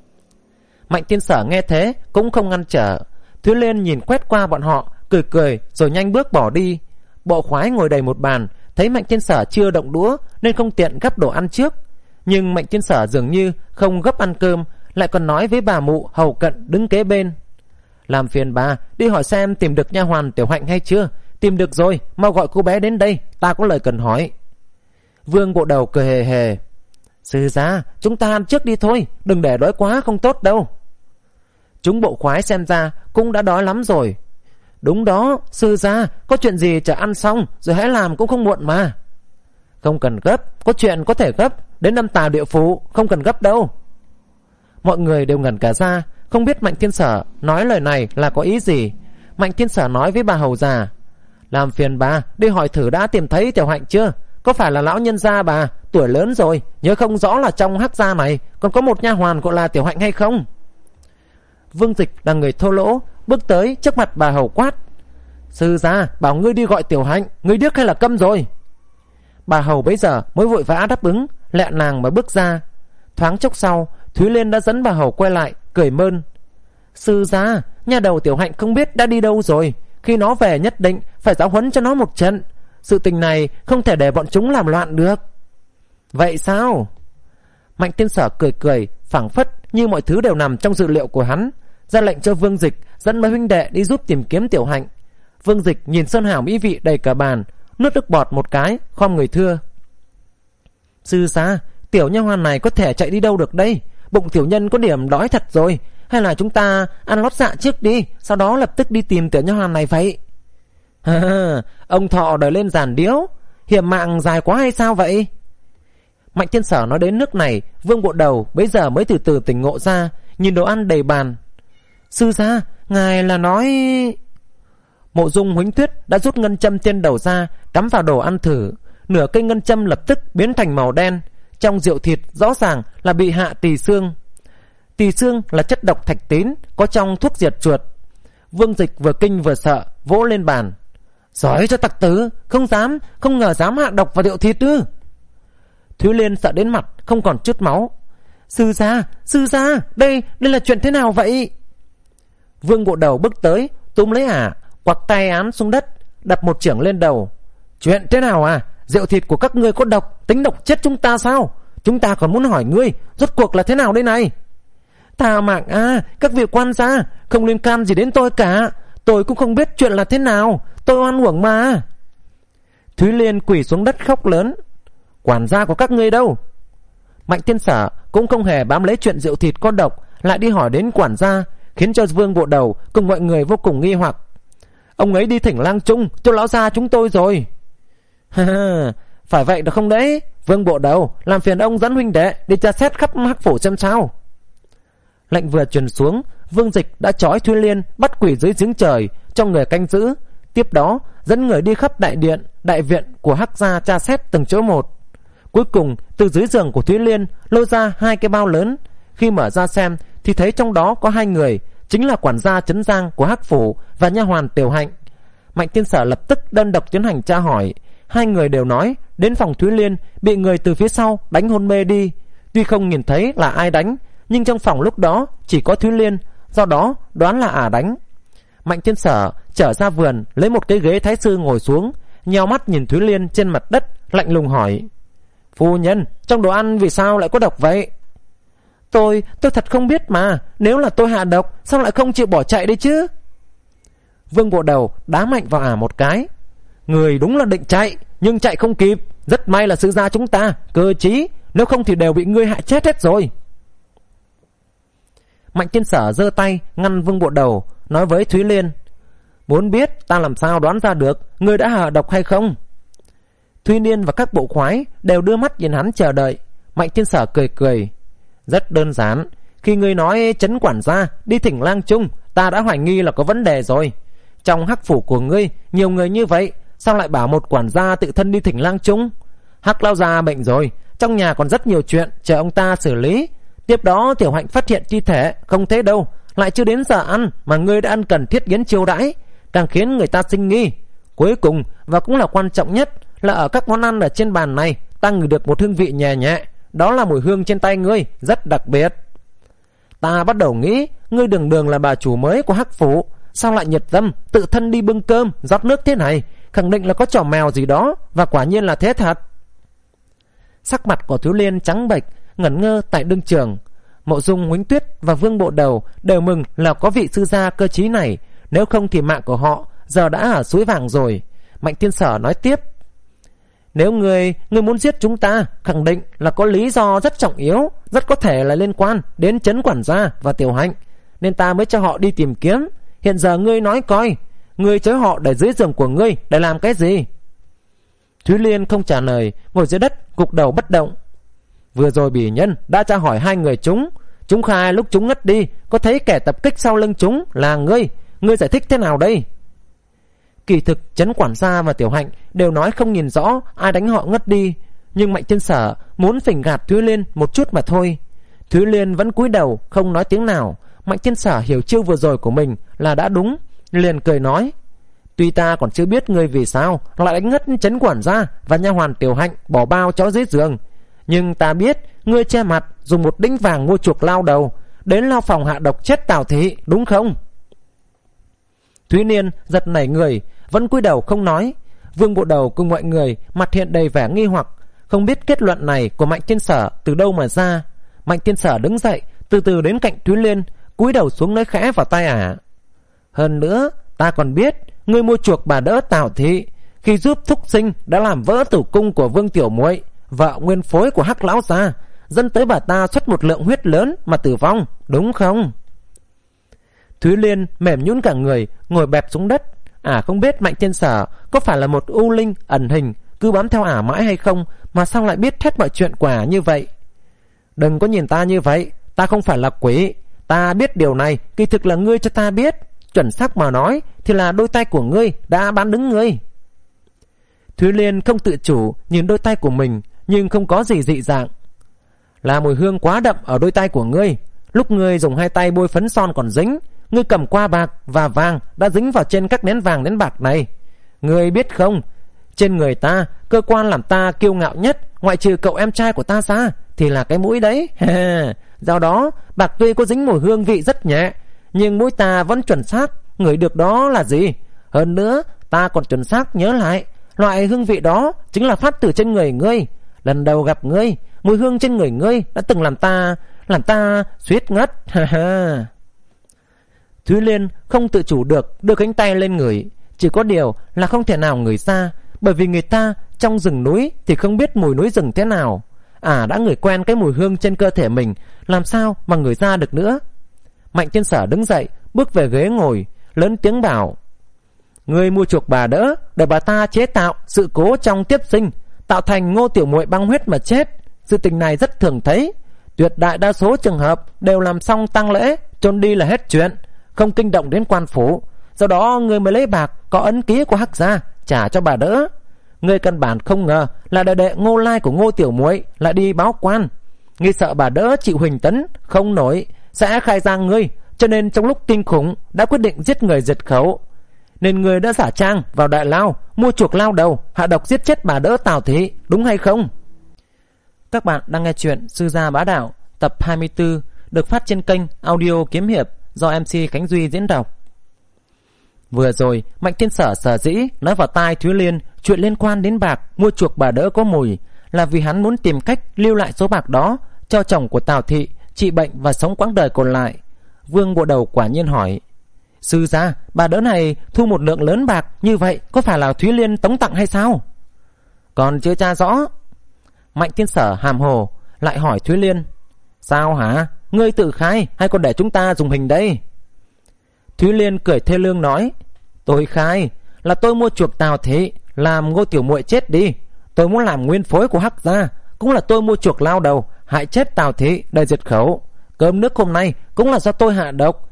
Mạnh Thiên Sở nghe thế cũng không ngăn trở. Thúy Liên nhìn quét qua bọn họ, cười cười rồi nhanh bước bỏ đi. Bộ khoái ngồi đầy một bàn, thấy Mạnh Thiên Sở chưa động đũa nên không tiện gắp đồ ăn trước. Nhưng Mạnh Thiên Sở dường như không gấp ăn cơm, lại còn nói với bà mụ hầu cận đứng kế bên. Làm phiền bà đi hỏi xem tìm được nha hoàn Tiểu Hạnh hay chưa. Tìm được rồi, mau gọi cô bé đến đây, ta có lời cần hỏi. Vương Bộ Đầu cười hề hề. Sư gia, chúng ta ăn trước đi thôi, đừng để đói quá không tốt đâu. Chúng bộ khoái xem ra cũng đã đói lắm rồi. Đúng đó, sư gia, có chuyện gì chờ ăn xong rồi hãy làm cũng không muộn mà. Không cần gấp, có chuyện có thể gấp, đến Âm Tào địa phủ, không cần gấp đâu. Mọi người đều ngẩn cả ra, không biết Mạnh Thiên Sở nói lời này là có ý gì. Mạnh Thiên Sở nói với bà hầu già. Làm phiền bà đi hỏi thử đã tìm thấy Tiểu Hạnh chưa. Có phải là lão nhân gia bà, tuổi lớn rồi, nhớ không rõ là trong Hắc gia này còn có một nha hoàn gọi là Tiểu Hạnh hay không. Vương Dịch là người thô lỗ, bước tới trước mặt bà hầu quát. Sư gia bảo ngươi đi gọi Tiểu Hạnh, ngươi điếc hay là câm rồi? Bà hầu bấy giờ mới vội vã đáp ứng, lẹ nàng mà bước ra. Thoáng chốc sau, Thúy Liên đã dẫn bà hầu quay lại, cười mơn. Sư gia, nhà đầu Tiểu Hạnh không biết đã đi đâu rồi, khi nó về nhất định phải giáo huấn cho nó một trận. Sự tình này không thể để bọn chúng làm loạn được. Vậy sao? Mạnh Thiên Sở cười cười, phảng phất như mọi thứ đều nằm trong dự liệu của hắn, ra lệnh cho Vương Dịch dẫn mấy huynh đệ đi giúp tìm kiếm Tiểu Hạnh. Vương Dịch nhìn sơn hảo mỹ vị đầy cả bàn, nuốt nước bọt một cái, khom người thưa. Sư gia, tiểu nha hoàn này có thể chạy đi đâu được đây? Bụng tiểu nhân có điểm đói thật rồi. Hay là chúng ta ăn lót dạ trước đi, sau đó lập tức đi tìm tiểu nha hoàn này vậy? À, ông thọ đòi lên giàn điếu, hiểm mạng dài quá hay sao vậy? Mạnh Thiên Sở nói đến nước này, Vương Bộ Đầu bấy giờ mới từ từ tỉnh ngộ ra, nhìn đồ ăn đầy bàn. Sư gia, ngài là nói... Mộ Dung Huỳnh Tuyết đã rút ngân châm trên đầu ra, cắm vào đồ ăn thử. Nửa cây ngân châm lập tức biến thành màu đen. Trong rượu thịt rõ ràng là bị hạ tỳ xương. Tỳ xương là chất độc thạch tín, có trong thuốc diệt chuột. Vương Dịch vừa kinh vừa sợ, vỗ lên bàn. Giỏi cho tặc tử, không dám, không ngờ dám hạ độc vào rượu thịt ư? Thúy Liên sợ đến mặt không còn chút máu. Sư gia, sư gia, đây, đây là chuyện thế nào vậy? Vương Bộ Đầu bước tới, túm lấy ả, quặc tay án xuống đất, đập một chưởng lên đầu. Chuyện thế nào à? Rượu thịt của các ngươi có độc, tính độc chết chúng ta sao? Chúng ta còn muốn hỏi ngươi, rốt cuộc là thế nào đây này? Tha mạng à, các vị quan gia, không liên can gì đến tôi cả. Tôi cũng không biết chuyện là thế nào, tôi oan uổng mà. Thúy Liên quỳ xuống đất khóc lớn. Quản gia của các ngươi đâu? Mạnh Thiên Sở cũng không hề bám lấy chuyện rượu thịt có độc, lại đi hỏi đến quản gia, khiến cho Vương Bộ Đầu cùng mọi người vô cùng nghi hoặc. Ông ấy đi thỉnh lang trung cho lão gia chúng tôi rồi. Phải vậy được không đấy? Vương Bộ Đầu, làm phiền ông dẫn huynh đệ đi tra xét khắp Hắc phủ xem sao. Lệnh vừa truyền xuống, Vương Dịch đã trói Thúy Liên bắt quỷ dưới giếng trời cho người canh giữ. Tiếp đó dẫn người đi khắp đại điện, đại viện của Hắc gia tra xét từng chỗ một. Cuối cùng từ dưới giường của Thúy Liên lôi ra hai cái bao lớn. Khi mở ra xem thì thấy trong đó có hai người, chính là quản gia Trấn Giang của Hắc phủ và nha hoàn Tiểu Hạnh. Mạnh Thiên Sở lập tức đơn độc tiến hành tra hỏi. Hai người đều nói đến phòng Thúy Liên bị người từ phía sau đánh hôn mê đi. Tuy không nhìn thấy là ai đánh, nhưng trong phòng lúc đó chỉ có Thúy Liên, do đó đoán là ả đánh. Mạnh Thiên Sở trở ra vườn, lấy một cái ghế thái sư ngồi xuống, nheo mắt nhìn Thúy Liên trên mặt đất, lạnh lùng hỏi. Phu nhân, trong đồ ăn vì sao lại có độc vậy? Tôi, tôi thật không biết mà. Nếu là tôi hạ độc, sao lại không chịu bỏ chạy đi chứ? Vương Bộ Đầu đá mạnh vào ả một cái. Người đúng là định chạy, nhưng chạy không kịp. Rất may là sư gia chúng ta cơ trí, nếu không thì đều bị ngươi hại chết hết rồi. Mạnh Thiên Sở giơ tay ngăn Vương Bộ Đầu, nói với Thúy Liên. Muốn biết ta làm sao đoán ra được ngươi đã hạ độc hay không? Thúy Liên và các bộ khoái đều đưa mắt nhìn hắn chờ đợi. Mạnh Thiên Sở cười cười. Rất đơn giản, khi ngươi nói Trấn quản gia đi thỉnh lang trung ta đã hoài nghi là có vấn đề rồi. Trong Hắc phủ của ngươi nhiều người như vậy, sao lại bảo một quản gia tự thân đi thỉnh lang trung? Hắc lão gia bệnh rồi, trong nhà còn rất nhiều chuyện chờ ông ta xử lý. Tiếp đó Tiểu Hạnh phát hiện thi thể không thấy đâu, lại chưa đến giờ ăn mà ngươi đã ăn cần thiết yến chiêu đãi, càng khiến người ta sinh nghi. Cuối cùng và cũng là quan trọng nhất là ở các món ăn ở trên bàn này ta ngửi được một hương vị nhẹ nhẹ, đó là mùi hương trên tay ngươi rất đặc biệt. Ta bắt đầu nghĩ ngươi đường đường là bà chủ mới của Hắc phủ, sao lại nhiệt tâm tự thân đi bưng cơm rót nước thế này, khẳng định là có trò mèo gì đó, và quả nhiên là thế thật. Sắc mặt của Thiếu Liên trắng bệch, ngẩn ngơ tại đương trường. Mộ Dung, Huỳnh Tuyết và Vương Bộ Đầu đều mừng là có vị sư gia cơ trí này, nếu không thì mạng của họ giờ đã ở suối vàng rồi. Mạnh Thiên Sở nói tiếp: Nếu ngươi ngươi muốn giết chúng ta, khẳng định là có lý do rất trọng yếu, rất có thể là liên quan đến Trấn quản gia và Tiểu Hạnh, nên ta mới cho họ đi tìm kiếm. Hiện giờ ngươi nói coi, ngươi chới họ để dưới giường của ngươi để làm cái gì? Thúy Liên không trả lời, ngồi dưới đất gục đầu bất động. Vừa rồi bỉ nhân đã tra hỏi hai người chúng, chúng khai lúc chúng ngất đi có thấy kẻ tập kích sau lưng chúng là ngươi. Ngươi giải thích thế nào đây? Kỳ thực Trấn quản gia và Tiểu Hạnh đều nói không nhìn rõ ai đánh họ ngất đi, nhưng Mạnh Thiên Sở muốn phỉnh gạt Thúy Liên một chút mà thôi. Thúy Liên vẫn cúi đầu không nói tiếng nào. Mạnh Thiên Sở hiểu chiêu vừa rồi của mình là đã đúng, liền cười nói: Tuy ta còn chưa biết ngươi vì sao lại đánh ngất Trấn quản gia và nha hoàn Tiểu Hạnh bỏ bao chó dưới giường, nhưng ta biết ngươi che mặt dùng một đĩnh vàng mua chuộc lao đầu, đến lao phòng hạ độc chết Tào Thị, đúng không? Thúy Liên giật nảy người, vẫn cúi đầu không nói. Vương Bộ Đầu cùng mọi người mặt hiện đầy vẻ nghi hoặc, không biết kết luận này của Mạnh Thiên Sở từ đâu mà ra. Mạnh Thiên Sở đứng dậy, từ từ đến cạnh Thúy Liên, cúi đầu xuống nói khẽ vào tai ả: Hơn nữa, ta còn biết ngươi mua chuộc bà đỡ Tào Thị, khi giúp thúc sinh đã làm vỡ tử cung của Vương Tiểu Muội, vợ nguyên phối của Hắc lão gia, dẫn tới bà ta xuất một lượng huyết lớn mà tử vong, đúng không? Thúy Liên mềm nhũn cả người, ngồi bẹp xuống đất. Ả à, không biết Mạnh Thiên Sở có phải là một u linh ẩn hình cứ bám theo ả à mãi hay không, mà sao lại biết hết mọi chuyện của ả như vậy. Đừng có nhìn ta như vậy, ta không phải là quỷ. Ta biết điều này kỳ thực là ngươi cho ta biết. Chuẩn xác mà nói thì là đôi tay của ngươi đã bán đứng ngươi. Thúy Liên không tự chủ nhìn đôi tay của mình, nhưng không có gì dị dạng. Là mùi hương quá đậm ở đôi tay của ngươi. Lúc ngươi dùng hai tay bôi phấn son còn dính, ngươi cầm qua bạc và vàng đã dính vào trên các nén vàng nén bạc này. Ngươi biết không, trên người ta, cơ quan làm ta kiêu ngạo nhất ngoại trừ cậu em trai của ta ra thì là cái mũi đấy. Do đó bạc tuy có dính mùi hương vị rất nhẹ, nhưng mũi ta vẫn chuẩn xác ngửi được đó là gì. Hơn nữa ta còn chuẩn xác nhớ lại loại hương vị đó chính là phát từ trên người ngươi. Lần đầu gặp ngươi, mùi hương trên người ngươi đã từng làm ta Làm ta suýt ngất. Thúy Liên không tự chủ được đưa cánh tay lên ngửi, chỉ có điều là không thể nào ngửi ra, bởi vì người ta trong rừng núi thì không biết mùi núi rừng thế nào. À đã ngửi quen cái mùi hương trên cơ thể mình, làm sao mà ngửi ra được nữa. Mạnh Thiên Sở đứng dậy, bước về ghế ngồi, lớn tiếng bảo: Ngươi mua chuộc bà đỡ để bà ta chế tạo sự cố trong tiếp sinh, tạo thành Ngô Tiểu Muội băng huyết mà chết. Sự tình này rất thường thấy, tuyệt đại đa số trường hợp đều làm xong tang lễ chôn đi là hết chuyện, không kinh động đến quan phủ. Do đó ngươi mới lấy bạc có ấn ký của Hắc gia trả cho bà đỡ. Ngươi căn bản không ngờ là đệ đệ Ngô Lai của Ngô Tiểu Muội lại đi báo quan. Ngươi sợ bà đỡ chịu huỳnh tấn không nổi sẽ khai giang ngươi, cho nên trong lúc kinh khủng đã quyết định giết người diệt khẩu. Nên ngươi đã giả trang vào đại lao, mua chuộc lao đầu, hạ độc giết chết bà đỡ Tào Thị, đúng hay không? Các bạn đang nghe chuyện Sư Gia Bá Đạo tập hai mươi tư, được phát trên kênh Audio Kiếm Hiệp do em xê Khánh Duy diễn đọc. Vừa rồi Mạnh Thiên Sở sở dĩ nói vào tai Thúy Liên chuyện liên quan đến bạc mua chuộc bà đỡ có mùi, là vì hắn muốn tìm cách lưu lại số bạc đó cho chồng của Tào Thị trị bệnh và sống quãng đời còn lại. Vương Bộ Đầu quả nhiên hỏi: Sư gia, bà đỡ này thu một lượng lớn bạc như vậy có phải là Thúy Liên tống tặng hay sao? Còn chưa tra rõ. Mạnh Thiên Sở hàm hồ lại hỏi Thúy Liên: Sao hả? Ngươi tự khai hay còn để chúng ta dùng hình đây? Thúy Liên cười thê lương nói: Tôi khai là tôi mua chuộc Tào Thị làm Ngô Tiểu Muội chết đi. Tôi muốn làm nguyên phối của Hắc gia, cũng là tôi mua chuộc lao đầu hại chết Tào Thị để diệt khẩu. Cơm nước hôm nay cũng là do tôi hạ độc,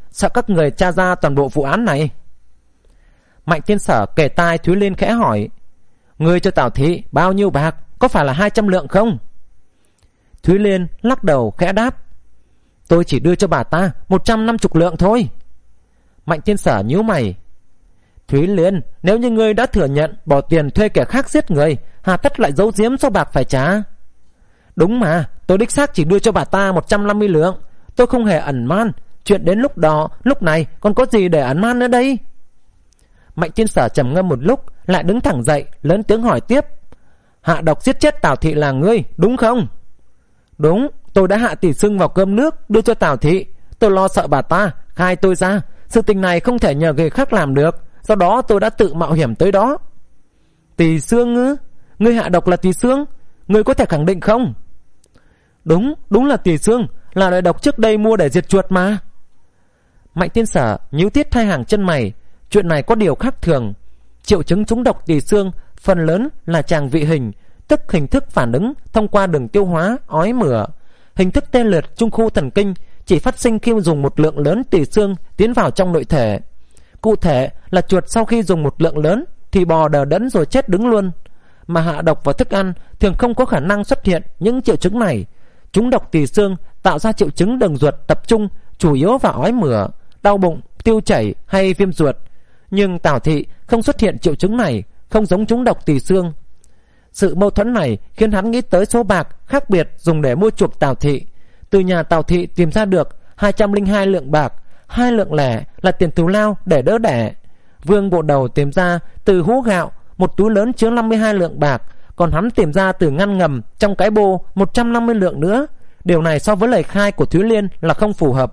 sợ các người tra ra toàn bộ vụ án này. Mạnh Thiên Sở kề tai Thúy Liên khẽ hỏi: Ngươi cho Tào thị bao nhiêu bạc, có phải là hai trăm lượng không? Thúy Liên lắc đầu khẽ đáp: Tôi chỉ đưa cho bà ta một trăm năm mươi lượng thôi. Mạnh Thiên Sở nhíu mày: Thúy Liên, nếu như ngươi đã thừa nhận bỏ tiền thuê kẻ khác giết người, hà tất lại giấu giếm số bạc phải trả? Đúng mà, tôi đích xác chỉ đưa cho bà ta một trăm năm mươi lượng. Tôi không hề ẩn man. Chuyện đến lúc đó, lúc này còn có gì để ẩn man nữa đây? Mạnh Thiên Sở trầm ngâm một lúc, lại đứng thẳng dậy, lớn tiếng hỏi tiếp: Hạ độc giết chết Tào thị là ngươi, đúng không? Đúng, tôi đã hạ tỷ xưng vào cơm nước đưa cho Tào thị. Tôi lo sợ bà ta khai tôi ra. Sự tình này không thể nhờ người khác làm được, do đó tôi đã tự mạo hiểm tới đó. Tỷ xương ư? Ngươi hạ độc là tỷ xương? Ngươi có thể khẳng định không? Đúng, đúng là tỷ xương, là loại độc trước đây mua để diệt chuột mà. Mạnh Thiên Sở nhíu tiết hai hàng chân mày. Chuyện này có điều khác thường. Triệu chứng trúng độc tỷ xương phần lớn là tràng vị hình, tức hình thức phản ứng thông qua đường tiêu hóa, ói mửa. Hình thức tê liệt trung khu thần kinh chỉ phát sinh khi dùng một lượng lớn tỷ xương tiến vào trong nội thể. Cụ thể là chuột sau khi dùng một lượng lớn thì bò đờ đẫn rồi chết đứng luôn. Mà hạ độc vào thức ăn thường không có khả năng xuất hiện những triệu chứng này. Trúng độc tỷ xương tạo ra triệu chứng đường ruột tập trung chủ yếu vào ói mửa, đau bụng, tiêu chảy hay viêm ruột. Nhưng Tào thị không xuất hiện triệu chứng này, không giống trúng độc tỷ xương. Sự mâu thuẫn này khiến hắn nghĩ tới số bạc khác biệt dùng để mua chuộc Tào thị. Từ nhà Tào thị tìm ra được hai trăm lẻ hai lượng bạc, hai lượng lẻ là tiền thù lao để đỡ đẻ. Vương Bộ Đầu tìm ra từ hũ gạo một túi lớn chứa năm mươi hai lượng bạc, còn hắn tìm ra từ ngăn ngầm trong cái bô một trăm năm mươi lượng nữa. Điều này so với lời khai của Thúy Liên là không phù hợp.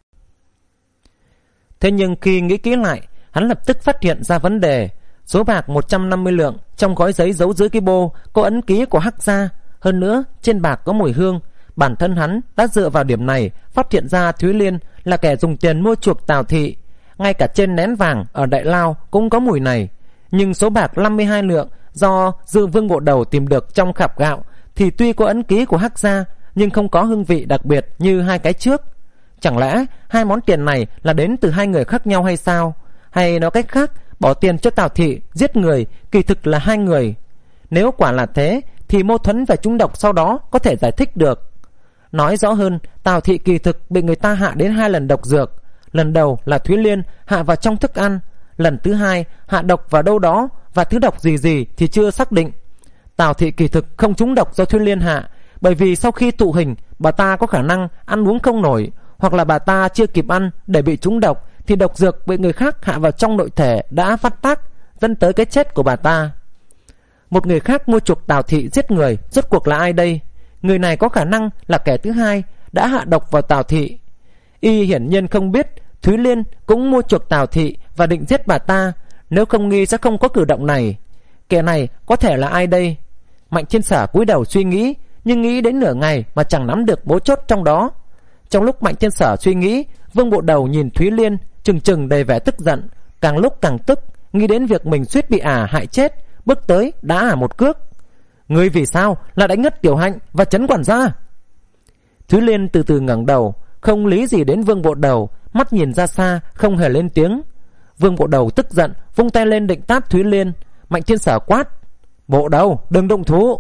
Thế nhưng khi nghĩ kỹ lại, hắn lập tức phát hiện ra vấn đề. Số bạc một trăm năm mươi lượng trong gói giấy giấu dưới cái bô có ấn ký của Hắc gia. Hơn nữa trên bạc có mùi hương. Bản thân hắn đã dựa vào điểm này phát hiện ra Thúy Liên là kẻ dùng tiền mua chuộc Tào thị. Ngay cả trên nén vàng ở Đại Lao cũng có mùi này. Nhưng số bạc năm mươi hai lượng do Dư Vương Bộ Đầu tìm được trong khạp gạo thì tuy có ấn ký của Hắc gia nhưng không có hương vị đặc biệt như hai cái trước. Chẳng lẽ hai món tiền này là đến từ hai người khác nhau hay sao? Hay nói cách khác, bỏ tiền cho Tào thị giết người kỳ thực là hai người? Nếu quả là thế thì mâu thuẫn về trúng độc sau đó có thể giải thích được. Nói rõ hơn, Tào thị kỳ thực bị người ta hạ đến hai lần độc dược. Lần đầu là Thúy Liên hạ vào trong thức ăn, lần thứ hai hạ độc vào đâu đó, và thứ độc gì gì thì chưa xác định. Tào thị kỳ thực không trúng độc do Thúy Liên hạ, bởi vì sau khi tụ hình bà ta có khả năng ăn uống không nổi, hoặc là bà ta chưa kịp ăn để bị trúng độc thì độc dược bị người khác hạ vào trong nội thể đã phát tác, dẫn tới cái chết của bà ta. Một người khác mua chuộc Tào thị giết người, rốt cuộc là ai đây? Người này có khả năng là kẻ thứ hai đã hạ độc vào Tào thị. Y hiển nhiên không biết Thúy Liên cũng mua chuộc Tào thị và định giết bà ta, nếu không nghi sẽ không có cử động này. Kẻ này có thể là ai đây? Mạnh Thiên Sở cúi đầu suy nghĩ, nhưng nghĩ đến nửa ngày mà chẳng nắm được bố chốt trong đó. Trong lúc Mạnh Thiên Sở suy nghĩ, Vương Bộ Đầu nhìn Thúy Liên chừng chừng đầy vẻ tức giận, càng lúc càng tức, nghĩ đến việc mình suýt bị ả hại chết, bước tới đá ả một cước. Ngươi vì sao lại đánh ngất Tiểu Hạnh và Trấn quản gia? Thúy Liên từ từ ngẩng đầu, không lý gì đến Vương Bộ Đầu, mắt nhìn ra xa, không hề lên tiếng. Vương Bộ Đầu tức giận, vung tay lên định tát Thúy Liên. Mạnh Thiên Sở quát: Bộ Đầu, đừng động thủ.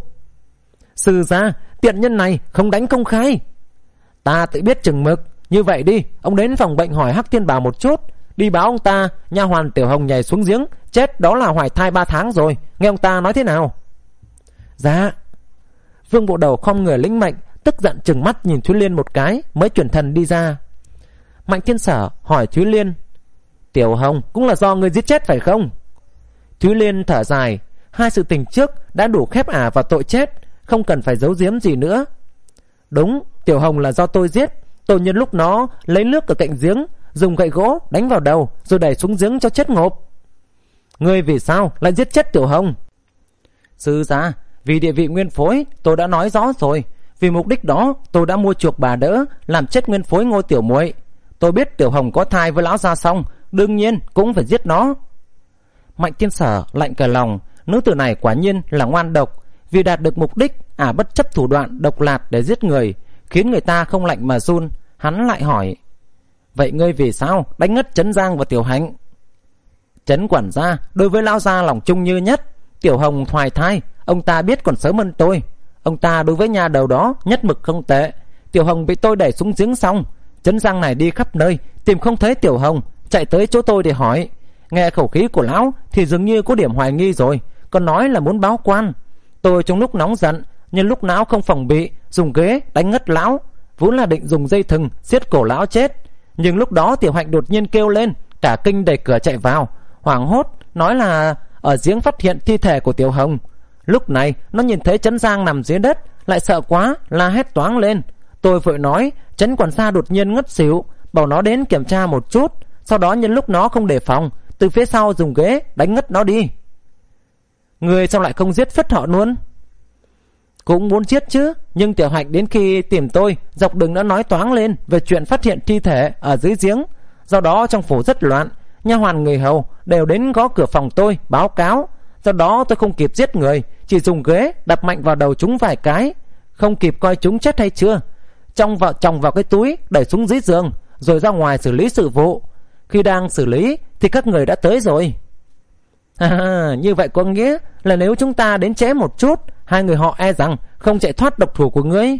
Sư gia, tiện nhân này không đánh công khai. Ta tự biết chừng mực. Như vậy đi, ông đến phòng bệnh hỏi Hắc Thiên Bảo một chút, đi báo ông ta nha hoàn Tiểu Hồng nhảy xuống giếng chết đó là hoài thai ba tháng rồi, nghe ông ta nói thế nào? Dạ. Vương Bộ Đầu khom người lĩnh mệnh, tức giận trừng mắt nhìn Thúy Liên một cái mới chuyển thần đi ra. Mạnh Thiên Sở hỏi Thúy Liên: Tiểu Hồng cũng là do người giết chết phải không? Thúy Liên thở dài, hai sự tình trước đã đủ khép ả vào tội chết, không cần phải giấu giếm gì nữa. Đúng, Tiểu Hồng là do tôi giết. Tôi nhân lúc nó lấy nước ở cạnh giếng, dùng gậy gỗ đánh vào đầu rồi đẩy xuống giếng cho chết ngộp. Ngươi vì sao lại giết chết Tiểu Hồng? Sư gia, vì địa vị nguyên phối, tôi đã nói rõ rồi. Vì mục đích đó tôi đã mua chuộc bà đỡ làm chết nguyên phối Ngô Tiểu Muội. Tôi biết Tiểu Hồng có thai với lão Gia Song, đương nhiên cũng phải giết nó. Mạnh Thiên Sở lạnh cả lòng, nữ tử này quả nhiên là ngoan độc. Vì đạt được mục đích, ả bất chấp thủ đoạn độc lạt để giết người, khiến người ta không lạnh mà run. Hắn lại hỏi: Vậy ngươi vì sao đánh ngất Trấn Giang và Tiểu Hạnh? Trấn quản gia đối với lão gia lòng chung như nhất. Tiểu Hồng hoài thai, ông ta biết còn sớm hơn tôi. Ông ta đối với nhà đầu đó nhất mực không tệ. Tiểu Hồng bị tôi đẩy xuống giếng xong, Trấn Giang này đi khắp nơi tìm không thấy Tiểu Hồng, chạy tới chỗ tôi để hỏi. Nghe khẩu khí của lão thì dường như có điểm hoài nghi rồi, còn nói là muốn báo quan. Tôi trong lúc nóng giận, nhưng lúc não không phòng bị, dùng ghế đánh ngất lão. Vốn là định dùng dây thừng siết cổ lão chết, nhưng lúc đó Tiểu Hạnh đột nhiên kêu lên, cả kinh đẩy cửa chạy vào, hoảng hốt nói là ở giếng phát hiện thi thể của Tiểu Hồng. Lúc này nó nhìn thấy Trấn Giang nằm dưới đất, lại sợ quá la hét toáng lên. Tôi vội nói Trấn quản gia đột nhiên ngất xỉu, bảo nó đến kiểm tra một chút. Sau đó nhân lúc nó không đề phòng, từ phía sau dùng ghế đánh ngất nó đi. Người sao lại không giết phất họ luôn? Cũng muốn giết chứ, nhưng Tiểu Hạnh đến khi tìm tôi, dọc đường đã nói toáng lên về chuyện phát hiện thi thể ở dưới giếng. Do đó trong phủ rất loạn, nha hoàn người hầu đều đến gõ cửa phòng tôi báo cáo. Do đó tôi không kịp giết người, chỉ dùng ghế đập mạnh vào đầu chúng vài cái, không kịp coi chúng chết hay chưa, trong vào chồng vào cái túi đẩy xuống dưới giường, rồi ra ngoài xử lý sự vụ. Khi đang xử lý thì các người đã tới rồi. À, như vậy có nghĩa là nếu chúng ta đến trễ một chút, hai người họ e rằng không chạy thoát độc thủ của ngươi.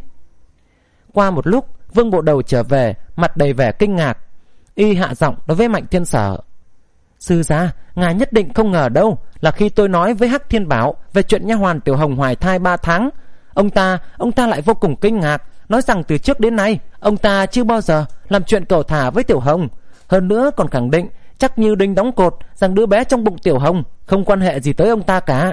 Qua một lúc, Vương Bộ Đầu trở về, mặt đầy vẻ kinh ngạc. Y hạ giọng đối với Mạnh Thiên Sở: Sư gia, ngài nhất định không ngờ đâu là khi tôi nói với Hắc Thiên Bảo về chuyện nha hoàn Tiểu Hồng hoài thai ba tháng, ông ta ông ta lại vô cùng kinh ngạc, nói rằng từ trước đến nay ông ta chưa bao giờ làm chuyện cẩu thả với Tiểu Hồng. Hơn nữa còn khẳng định chắc như đinh đóng cột rằng đứa bé trong bụng Tiểu Hồng không quan hệ gì tới ông ta cả.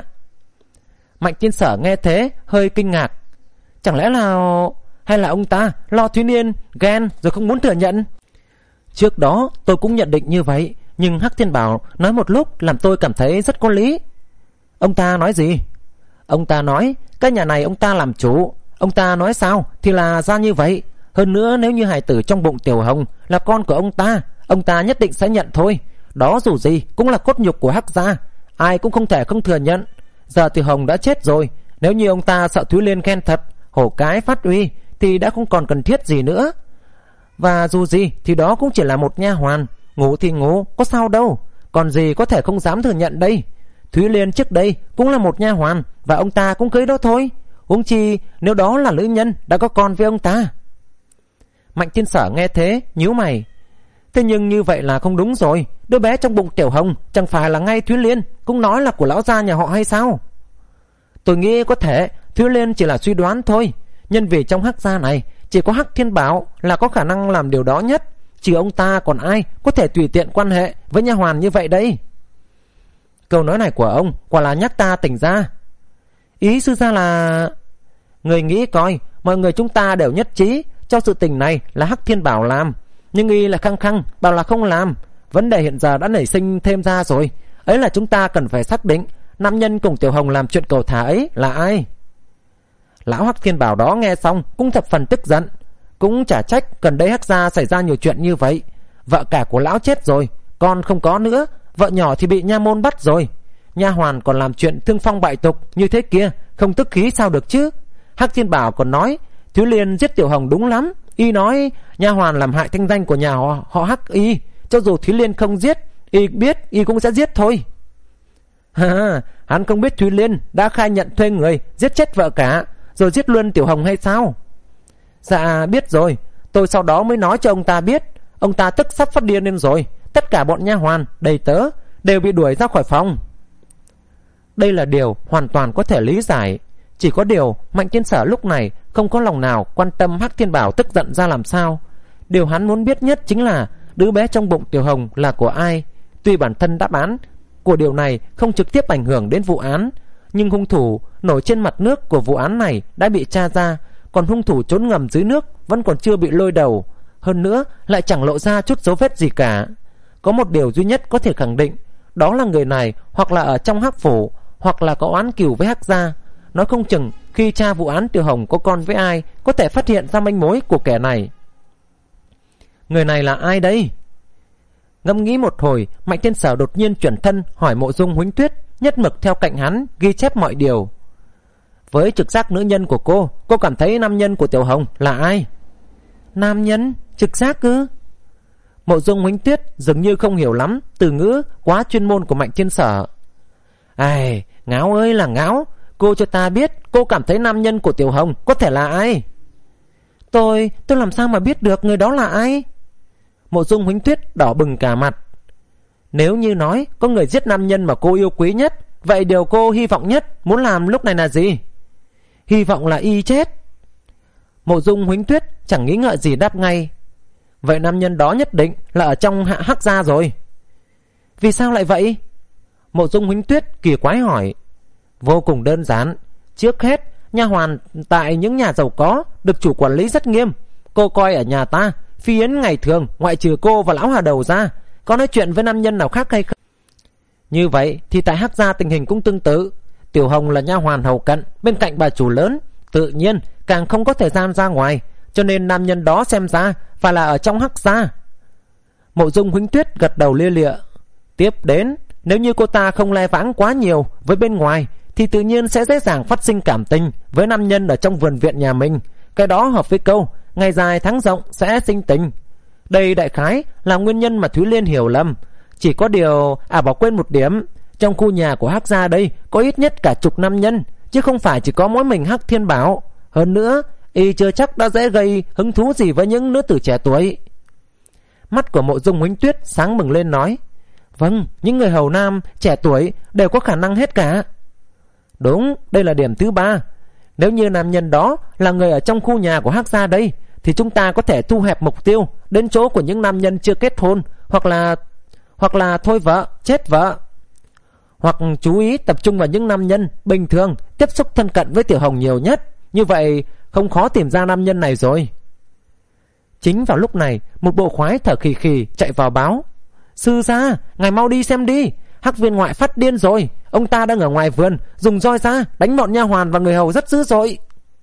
Mạnh Thiên Sở nghe thế hơi kinh ngạc. Chẳng lẽ là hay là ông ta lo Thúy Niên ghen rồi không muốn thừa nhận? Trước đó tôi cũng nhận định như vậy, nhưng Hắc Thiên Bảo nói một lúc làm tôi cảm thấy rất có lý. Ông ta nói gì? Ông ta nói cái nhà này ông ta làm chủ. Ông ta nói sao thì là ra như vậy. Hơn nữa nếu như hài tử trong bụng Tiểu Hồng là con của ông ta, ông ta nhất định sẽ nhận thôi. Đó dù gì cũng là cốt nhục của Hắc gia, ai cũng không thể không thừa nhận. Giờ Tiểu Hồng đã chết rồi, nếu như ông ta sợ Thúy Liên khen thật, hổ cái phát uy thì đã không còn cần thiết gì nữa. Và dù gì thì đó cũng chỉ là một nha hoàn, ngủ thì ngủ, có sao đâu. Còn gì có thể không dám thừa nhận đây. Thúy Liên trước đây cũng là một nha hoàn, và ông ta cũng cưới đó thôi. Huống chi nếu đó là nữ nhân đã có con với ông ta. Mạnh Thiên Sở nghe thế nhíu mày. Thế nhưng như vậy là không đúng rồi. Đứa bé trong bụng Tiểu Hồng chẳng phải là ngay Thúy Liên cũng nói là của lão gia nhà họ hay sao? Tôi nghĩ có thể Thúy Liên chỉ là suy đoán thôi. Nhân vì trong Hắc gia này chỉ có Hắc Thiên Bảo là có khả năng làm điều đó nhất. Chỉ ông ta còn ai có thể tùy tiện quan hệ với nha hoàn như vậy đây? Câu nói này của ông quả là nhắc ta tỉnh ra. Ý sư gia là... Người nghĩ coi, mọi người chúng ta đều nhất trí cho sự tình này là Hắc Thiên Bảo làm, nhưng y là khăng khăng bảo là không làm. Vấn đề hiện giờ đã nảy sinh thêm ra rồi. Ấy là chúng ta cần phải xác định nam nhân cùng Tiểu Hồng làm chuyện cầu thả ấy là ai. Lão Hắc Thiên Bảo đó nghe xong cũng thập phần tức giận. Cũng chả trách gần đây Hắc gia xảy ra nhiều chuyện như vậy. Vợ cả của lão chết rồi, con không có nữa, vợ nhỏ thì bị nha môn bắt rồi. Nha hoàn còn làm chuyện thương phong bại tục như thế kia, không tức khí sao được chứ. Hắc Thiên Bảo còn nói Thúy Liên giết Tiểu Hồng đúng lắm. Y nói nha hoàn làm hại thanh danh của nhà họ, họ Hắc y. Cho dù Thúy Liên không giết, y biết y cũng sẽ giết thôi. Ha, hắn không biết Thúy Liên đã khai nhận thuê người giết chết vợ cả, rồi giết luôn Tiểu Hồng hay sao? Dạ biết rồi. Tôi sau đó mới nói cho ông ta biết. Ông ta tức sắp phát điên lên rồi. Tất cả bọn nha hoàn, đầy tớ đều bị đuổi ra khỏi phòng. Đây là điều hoàn toàn có thể lý giải. Chỉ có điều Mạnh Thiên Sở lúc này không có lòng nào quan tâm Hắc Thiên Bảo tức giận ra làm sao. Điều hắn muốn biết nhất chính là đứa bé trong bụng Tiểu Hồng là của ai. Tuy bản thân đáp án của điều này không trực tiếp ảnh hưởng đến vụ án, nhưng hung thủ nổi trên mặt nước của vụ án này đã bị tra ra, còn hung thủ trốn ngầm dưới nước vẫn còn chưa bị lôi đầu. Hơn nữa lại chẳng lộ ra chút dấu vết gì cả. Có một điều duy nhất có thể khẳng định, đó là người này hoặc là ở trong Hắc phủ, hoặc là có oán cừu với Hắc gia. Nói không chừng khi tra vụ án Tiểu Hồng có con với ai, có thể phát hiện ra manh mối của kẻ này. Người này là ai đây? Ngẫm nghĩ một hồi, Mạnh Thiên Sở đột nhiên chuyển thân hỏi Mộ Dung Huỳnh Tuyết, nhất mực theo cạnh hắn ghi chép mọi điều. Với trực giác nữ nhân của cô, cô cảm thấy nam nhân của Tiểu Hồng là ai? Nam nhân? Trực giác ư? Mộ Dung Huỳnh Tuyết dường như không hiểu lắm từ ngữ quá chuyên môn của Mạnh Thiên Sở. Ai, ngáo ơi là ngáo, cô cho ta biết cô cảm thấy nam nhân của Tiểu Hồng có thể là ai? Tôi, tôi làm sao mà biết được người đó là ai? Mộ Dung Huỳnh Tuyết đỏ bừng cả mặt. Nếu như nói có người giết nam nhân mà cô yêu quý nhất, vậy điều cô hy vọng nhất muốn làm lúc này là gì? Hy vọng là y chết. Mộ Dung Huỳnh Tuyết chẳng nghĩ ngợi gì đáp ngay. Vậy nam nhân đó nhất định là ở trong Hạ Hắc gia rồi. Vì sao lại vậy? Mộ Dung Huỳnh Tuyết kỳ quái hỏi. Vô cùng đơn giản. Trước hết, nha hoàn tại những nhà giàu có được chủ quản lý rất nghiêm. Cô coi ở nhà ta, Phi Yến ngày thường ngoại trừ cô và lão Hà Đầu ra, có nói chuyện với nam nhân nào khác hay không? Như vậy thì tại Hắc gia tình hình cũng tương tự. Tiểu Hồng là nha hoàn hầu cận bên cạnh bà chủ lớn, tự nhiên càng không có thời gian ra ngoài, cho nên nam nhân đó xem ra phải là ở trong Hắc gia. Mộ Dung Huỳnh Tuyết gật đầu lia lịa. Tiếp đến, nếu như cô ta không le vãng quá nhiều với bên ngoài thì tự nhiên sẽ dễ dàng phát sinh cảm tình với nam nhân ở trong vườn viện nhà mình. Cái đó hợp với câu ngày dài tháng rộng sẽ sinh tình. Đây đại khái là nguyên nhân mà Thúy Liên hiểu lầm. Chỉ có điều, à bỏ quên một điểm, trong khu nhà của Hắc gia đây có ít nhất cả chục nam nhân, chứ không phải chỉ có mỗi mình Hắc Thiên Bảo. Hơn nữa, y chưa chắc đã dễ gây hứng thú gì với những nữ tử trẻ tuổi. Mắt của Mộ Dung Huỳnh Tuyết sáng bừng lên nói. Vâng, những người hầu nam trẻ tuổi đều có khả năng hết cả. Đúng, đây là điểm thứ ba. Nếu như nam nhân đó là người ở trong khu nhà của Hắc gia đây, thì chúng ta có thể thu hẹp mục tiêu đến chỗ của những nam nhân chưa kết hôn, hoặc là hoặc là thôi vợ, chết vợ. Hoặc chú ý tập trung vào những nam nhân bình thường tiếp xúc thân cận với Tiểu Hồng nhiều nhất. Như vậy không khó tìm ra nam nhân này rồi. Chính vào lúc này, một bộ khoái thở khì khì chạy vào báo. Sư gia, ngài mau đi xem đi, Hắc viên ngoại phát điên rồi. Ông ta đang ở ngoài vườn dùng roi ra đánh bọn nha hoàn và người hầu rất dữ dội.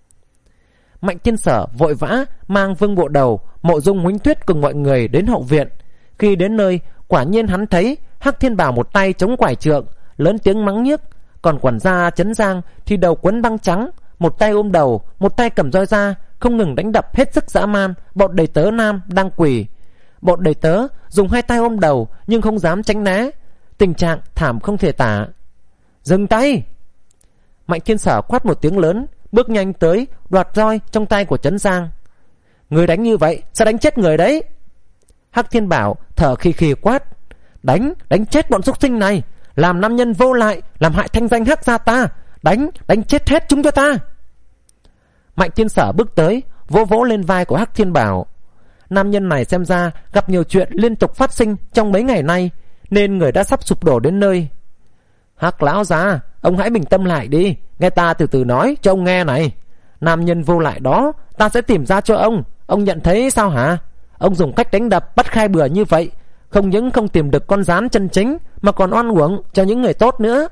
Mạnh Thiên Sở vội vã mang Vương Bộ Đầu, Mộ Dung Huỳnh Tuyết cùng mọi người đến hậu viện. Khi đến nơi, quả nhiên hắn thấy Hắc Thiên Bảo một tay chống quải trượng, lớn tiếng mắng nhiếc, còn quản gia Trấn Giang thì đầu quấn băng trắng, một tay ôm đầu, một tay cầm roi ra, không ngừng đánh đập hết sức dã man bọn đầy tớ nam đang quỳ. Bọn đầy tớ dùng hai tay ôm đầu nhưng không dám tránh né, tình trạng thảm không thể tả. Dừng tay! Mạnh Thiên Sở quát một tiếng lớn, bước nhanh tới đoạt roi trong tay của Trấn Giang. Người đánh như vậy sẽ đánh chết người đấy. Hắc Thiên Bảo thở khì khì quát. Đánh, đánh chết bọn súc sinh này, làm nam nhân vô lại, làm hại thanh danh Hắc gia ta. Đánh, đánh chết hết chúng cho ta. Mạnh Thiên Sở bước tới, vỗ vỗ lên vai của Hắc Thiên Bảo. Nam nhân này xem ra gặp nhiều chuyện liên tục phát sinh trong mấy ngày nay, nên người đã sắp sụp đổ đến nơi. Hắc lão gia, ông hãy bình tâm lại đi, nghe ta từ từ nói cho ông nghe này. Nam nhân vô lại đó ta sẽ tìm ra cho ông. Ông nhận thấy sao hả? Ông dùng cách đánh đập bắt khai bừa như vậy, không những không tìm được con rán chân chính, mà còn oan uổng cho những người tốt nữa.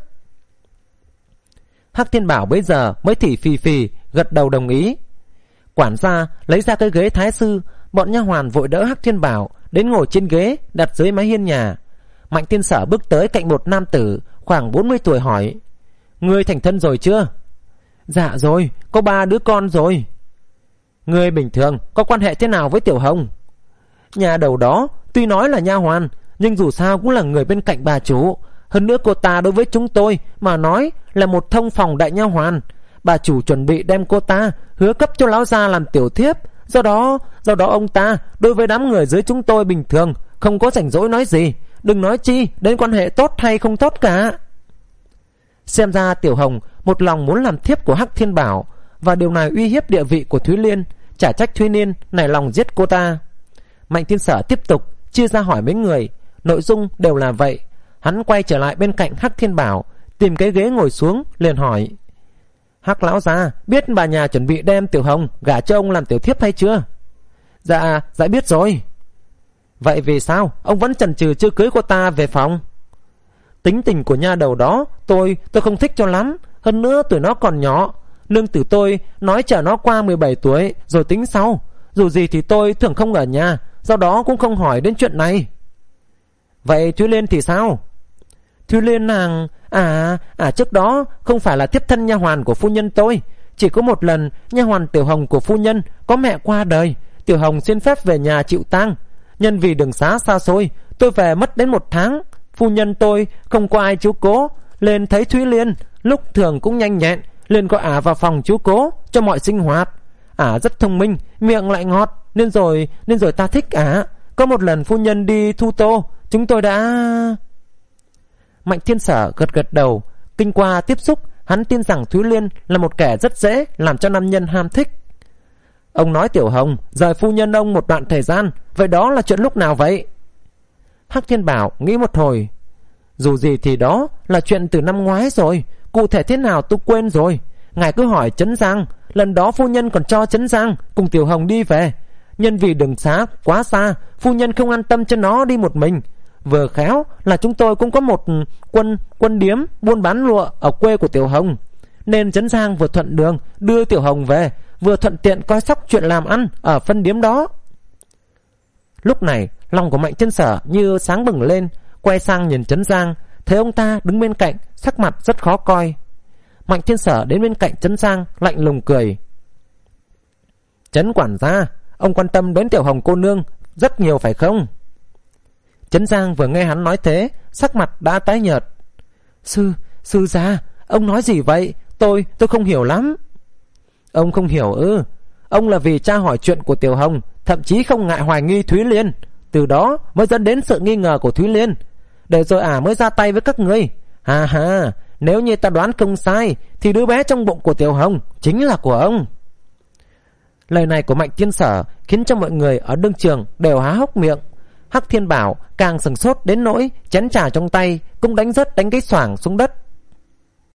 Hắc Thiên Bảo bây giờ mới thỉ phì phì gật đầu đồng ý. Quản gia lấy ra cái ghế thái sư, bọn nha hoàn vội đỡ Hắc Thiên Bảo đến ngồi trên ghế đặt dưới mái hiên nhà. Mạnh Thiên Sở bước tới cạnh một nam tử khoảng bốn mươi tuổi hỏi. Ngươi thành thân rồi chưa? Dạ rồi, có ba đứa con rồi. Ngươi bình thường có quan hệ thế nào với Tiểu Hồng? Nhà đầu đó tuy nói là nha hoàn, nhưng dù sao cũng là người bên cạnh bà chủ. Hơn nữa cô ta đối với chúng tôi mà nói là một thông phòng đại nha hoàn. Bà chủ chuẩn bị đem cô ta hứa cấp cho lão gia làm tiểu thiếp. Do đó, do đó ông ta đối với đám người dưới chúng tôi bình thường không có rảnh rỗi nói gì, đừng nói chi đến quan hệ tốt hay không tốt cả. Xem ra Tiểu Hồng một lòng muốn làm thiếp của Hắc Thiên Bảo, và điều này uy hiếp địa vị của Thúy Liên. Chả trách Thúy Liên nảy lòng giết cô ta. Mạnh Thiên Sở tiếp tục chia ra hỏi mấy người, nội dung đều là vậy. Hắn quay trở lại bên cạnh Hắc Thiên Bảo, tìm cái ghế ngồi xuống, liền hỏi. Hắc lão gia, biết bà nhà chuẩn bị đem Tiểu Hồng gả cho ông làm tiểu thiếp hay chưa? Dạ, dạ biết rồi. Vậy vì sao ông vẫn chần chừ chưa cưới cô ta về phòng? Tính tình của nha đầu đó Tôi tôi không thích cho lắm. Hơn nữa tuổi nó còn nhỏ. Nương tử tôi nói chờ nó qua mười bảy tuổi rồi tính sau. Dù gì thì tôi thường không ở nhà, do đó cũng không hỏi đến chuyện này. Vậy Thúy Liên thì sao? Thúy Liên nàng À à trước đó không phải là thiếp thân nha hoàn của phu nhân tôi. Chỉ có một lần nha hoàn Tiểu Hồng của phu nhân có mẹ qua đời, Tiểu Hồng xin phép về nhà chịu tang. Nhân vì đường xá xa xôi, tôi về mất đến một tháng. Phu nhân tôi không có ai chiếu cố, lên thấy Thúy Liên lúc thường cũng nhanh nhẹn, liền có ả vào phòng chiếu cố cho mọi sinh hoạt. Ả rất thông minh, miệng lại ngọt, nên rồi nên rồi ta thích ả. Có một lần phu nhân đi Thu Tô, chúng tôi đã... Mạnh Thiên Sở gật gật đầu. Kinh qua tiếp xúc, hắn tin rằng Thúy Liên là một kẻ rất dễ làm cho nam nhân ham thích. Ông nói Tiểu Hồng rời phu nhân ông một đoạn thời gian, vậy đó là chuyện lúc nào vậy? Hắc Thiên Bảo nghĩ một hồi. Dù gì thì đó là chuyện từ năm ngoái rồi, cụ thể thế nào tôi quên rồi. Ngài cứ hỏi Trấn Giang, lần đó phu nhân còn cho Trấn Giang cùng Tiểu Hồng đi về. Nhân vì đường xá quá xa, phu nhân không an tâm cho nó đi một mình. Vừa khéo là chúng tôi cũng có một quân quân điếm buôn bán lụa ở quê của Tiểu Hồng, nên Trấn Giang vừa thuận đường đưa Tiểu Hồng về, vừa thuận tiện coi sóc chuyện làm ăn ở phân điếm đó. Lúc này lòng của Mạnh Thiên Sở như sáng bừng lên, quay sang nhìn Trấn Giang, thấy ông ta đứng bên cạnh, sắc mặt rất khó coi. Mạnh Thiên Sở đến bên cạnh Trấn Giang, lạnh lùng cười. Trấn quản gia, ông quan tâm đến Tiểu Hồng cô nương rất nhiều phải không? Trấn Giang vừa nghe hắn nói thế, sắc mặt đã tái nhợt. Sư, sư gia, ông nói gì vậy? Tôi, tôi không hiểu lắm. Ông không hiểu ư? Ông là vì tra hỏi chuyện của Tiểu Hồng, thậm chí không ngại hoài nghi Thúy Liên, từ đó mới dẫn đến sự nghi ngờ của Thúy Liên, để rồi ả à mới ra tay với các ngươi. Hà hà, nếu như ta đoán không sai, thì đứa bé trong bụng của Tiểu Hồng chính là của ông. Lời này của Mạnh Thiên Sở khiến cho mọi người ở đương trường đều há hốc miệng. Hắc Thiên Bảo càng sừng sốt đến nỗi chén trà trong tay cũng đánh rớt đánh cái xoảng xuống đất.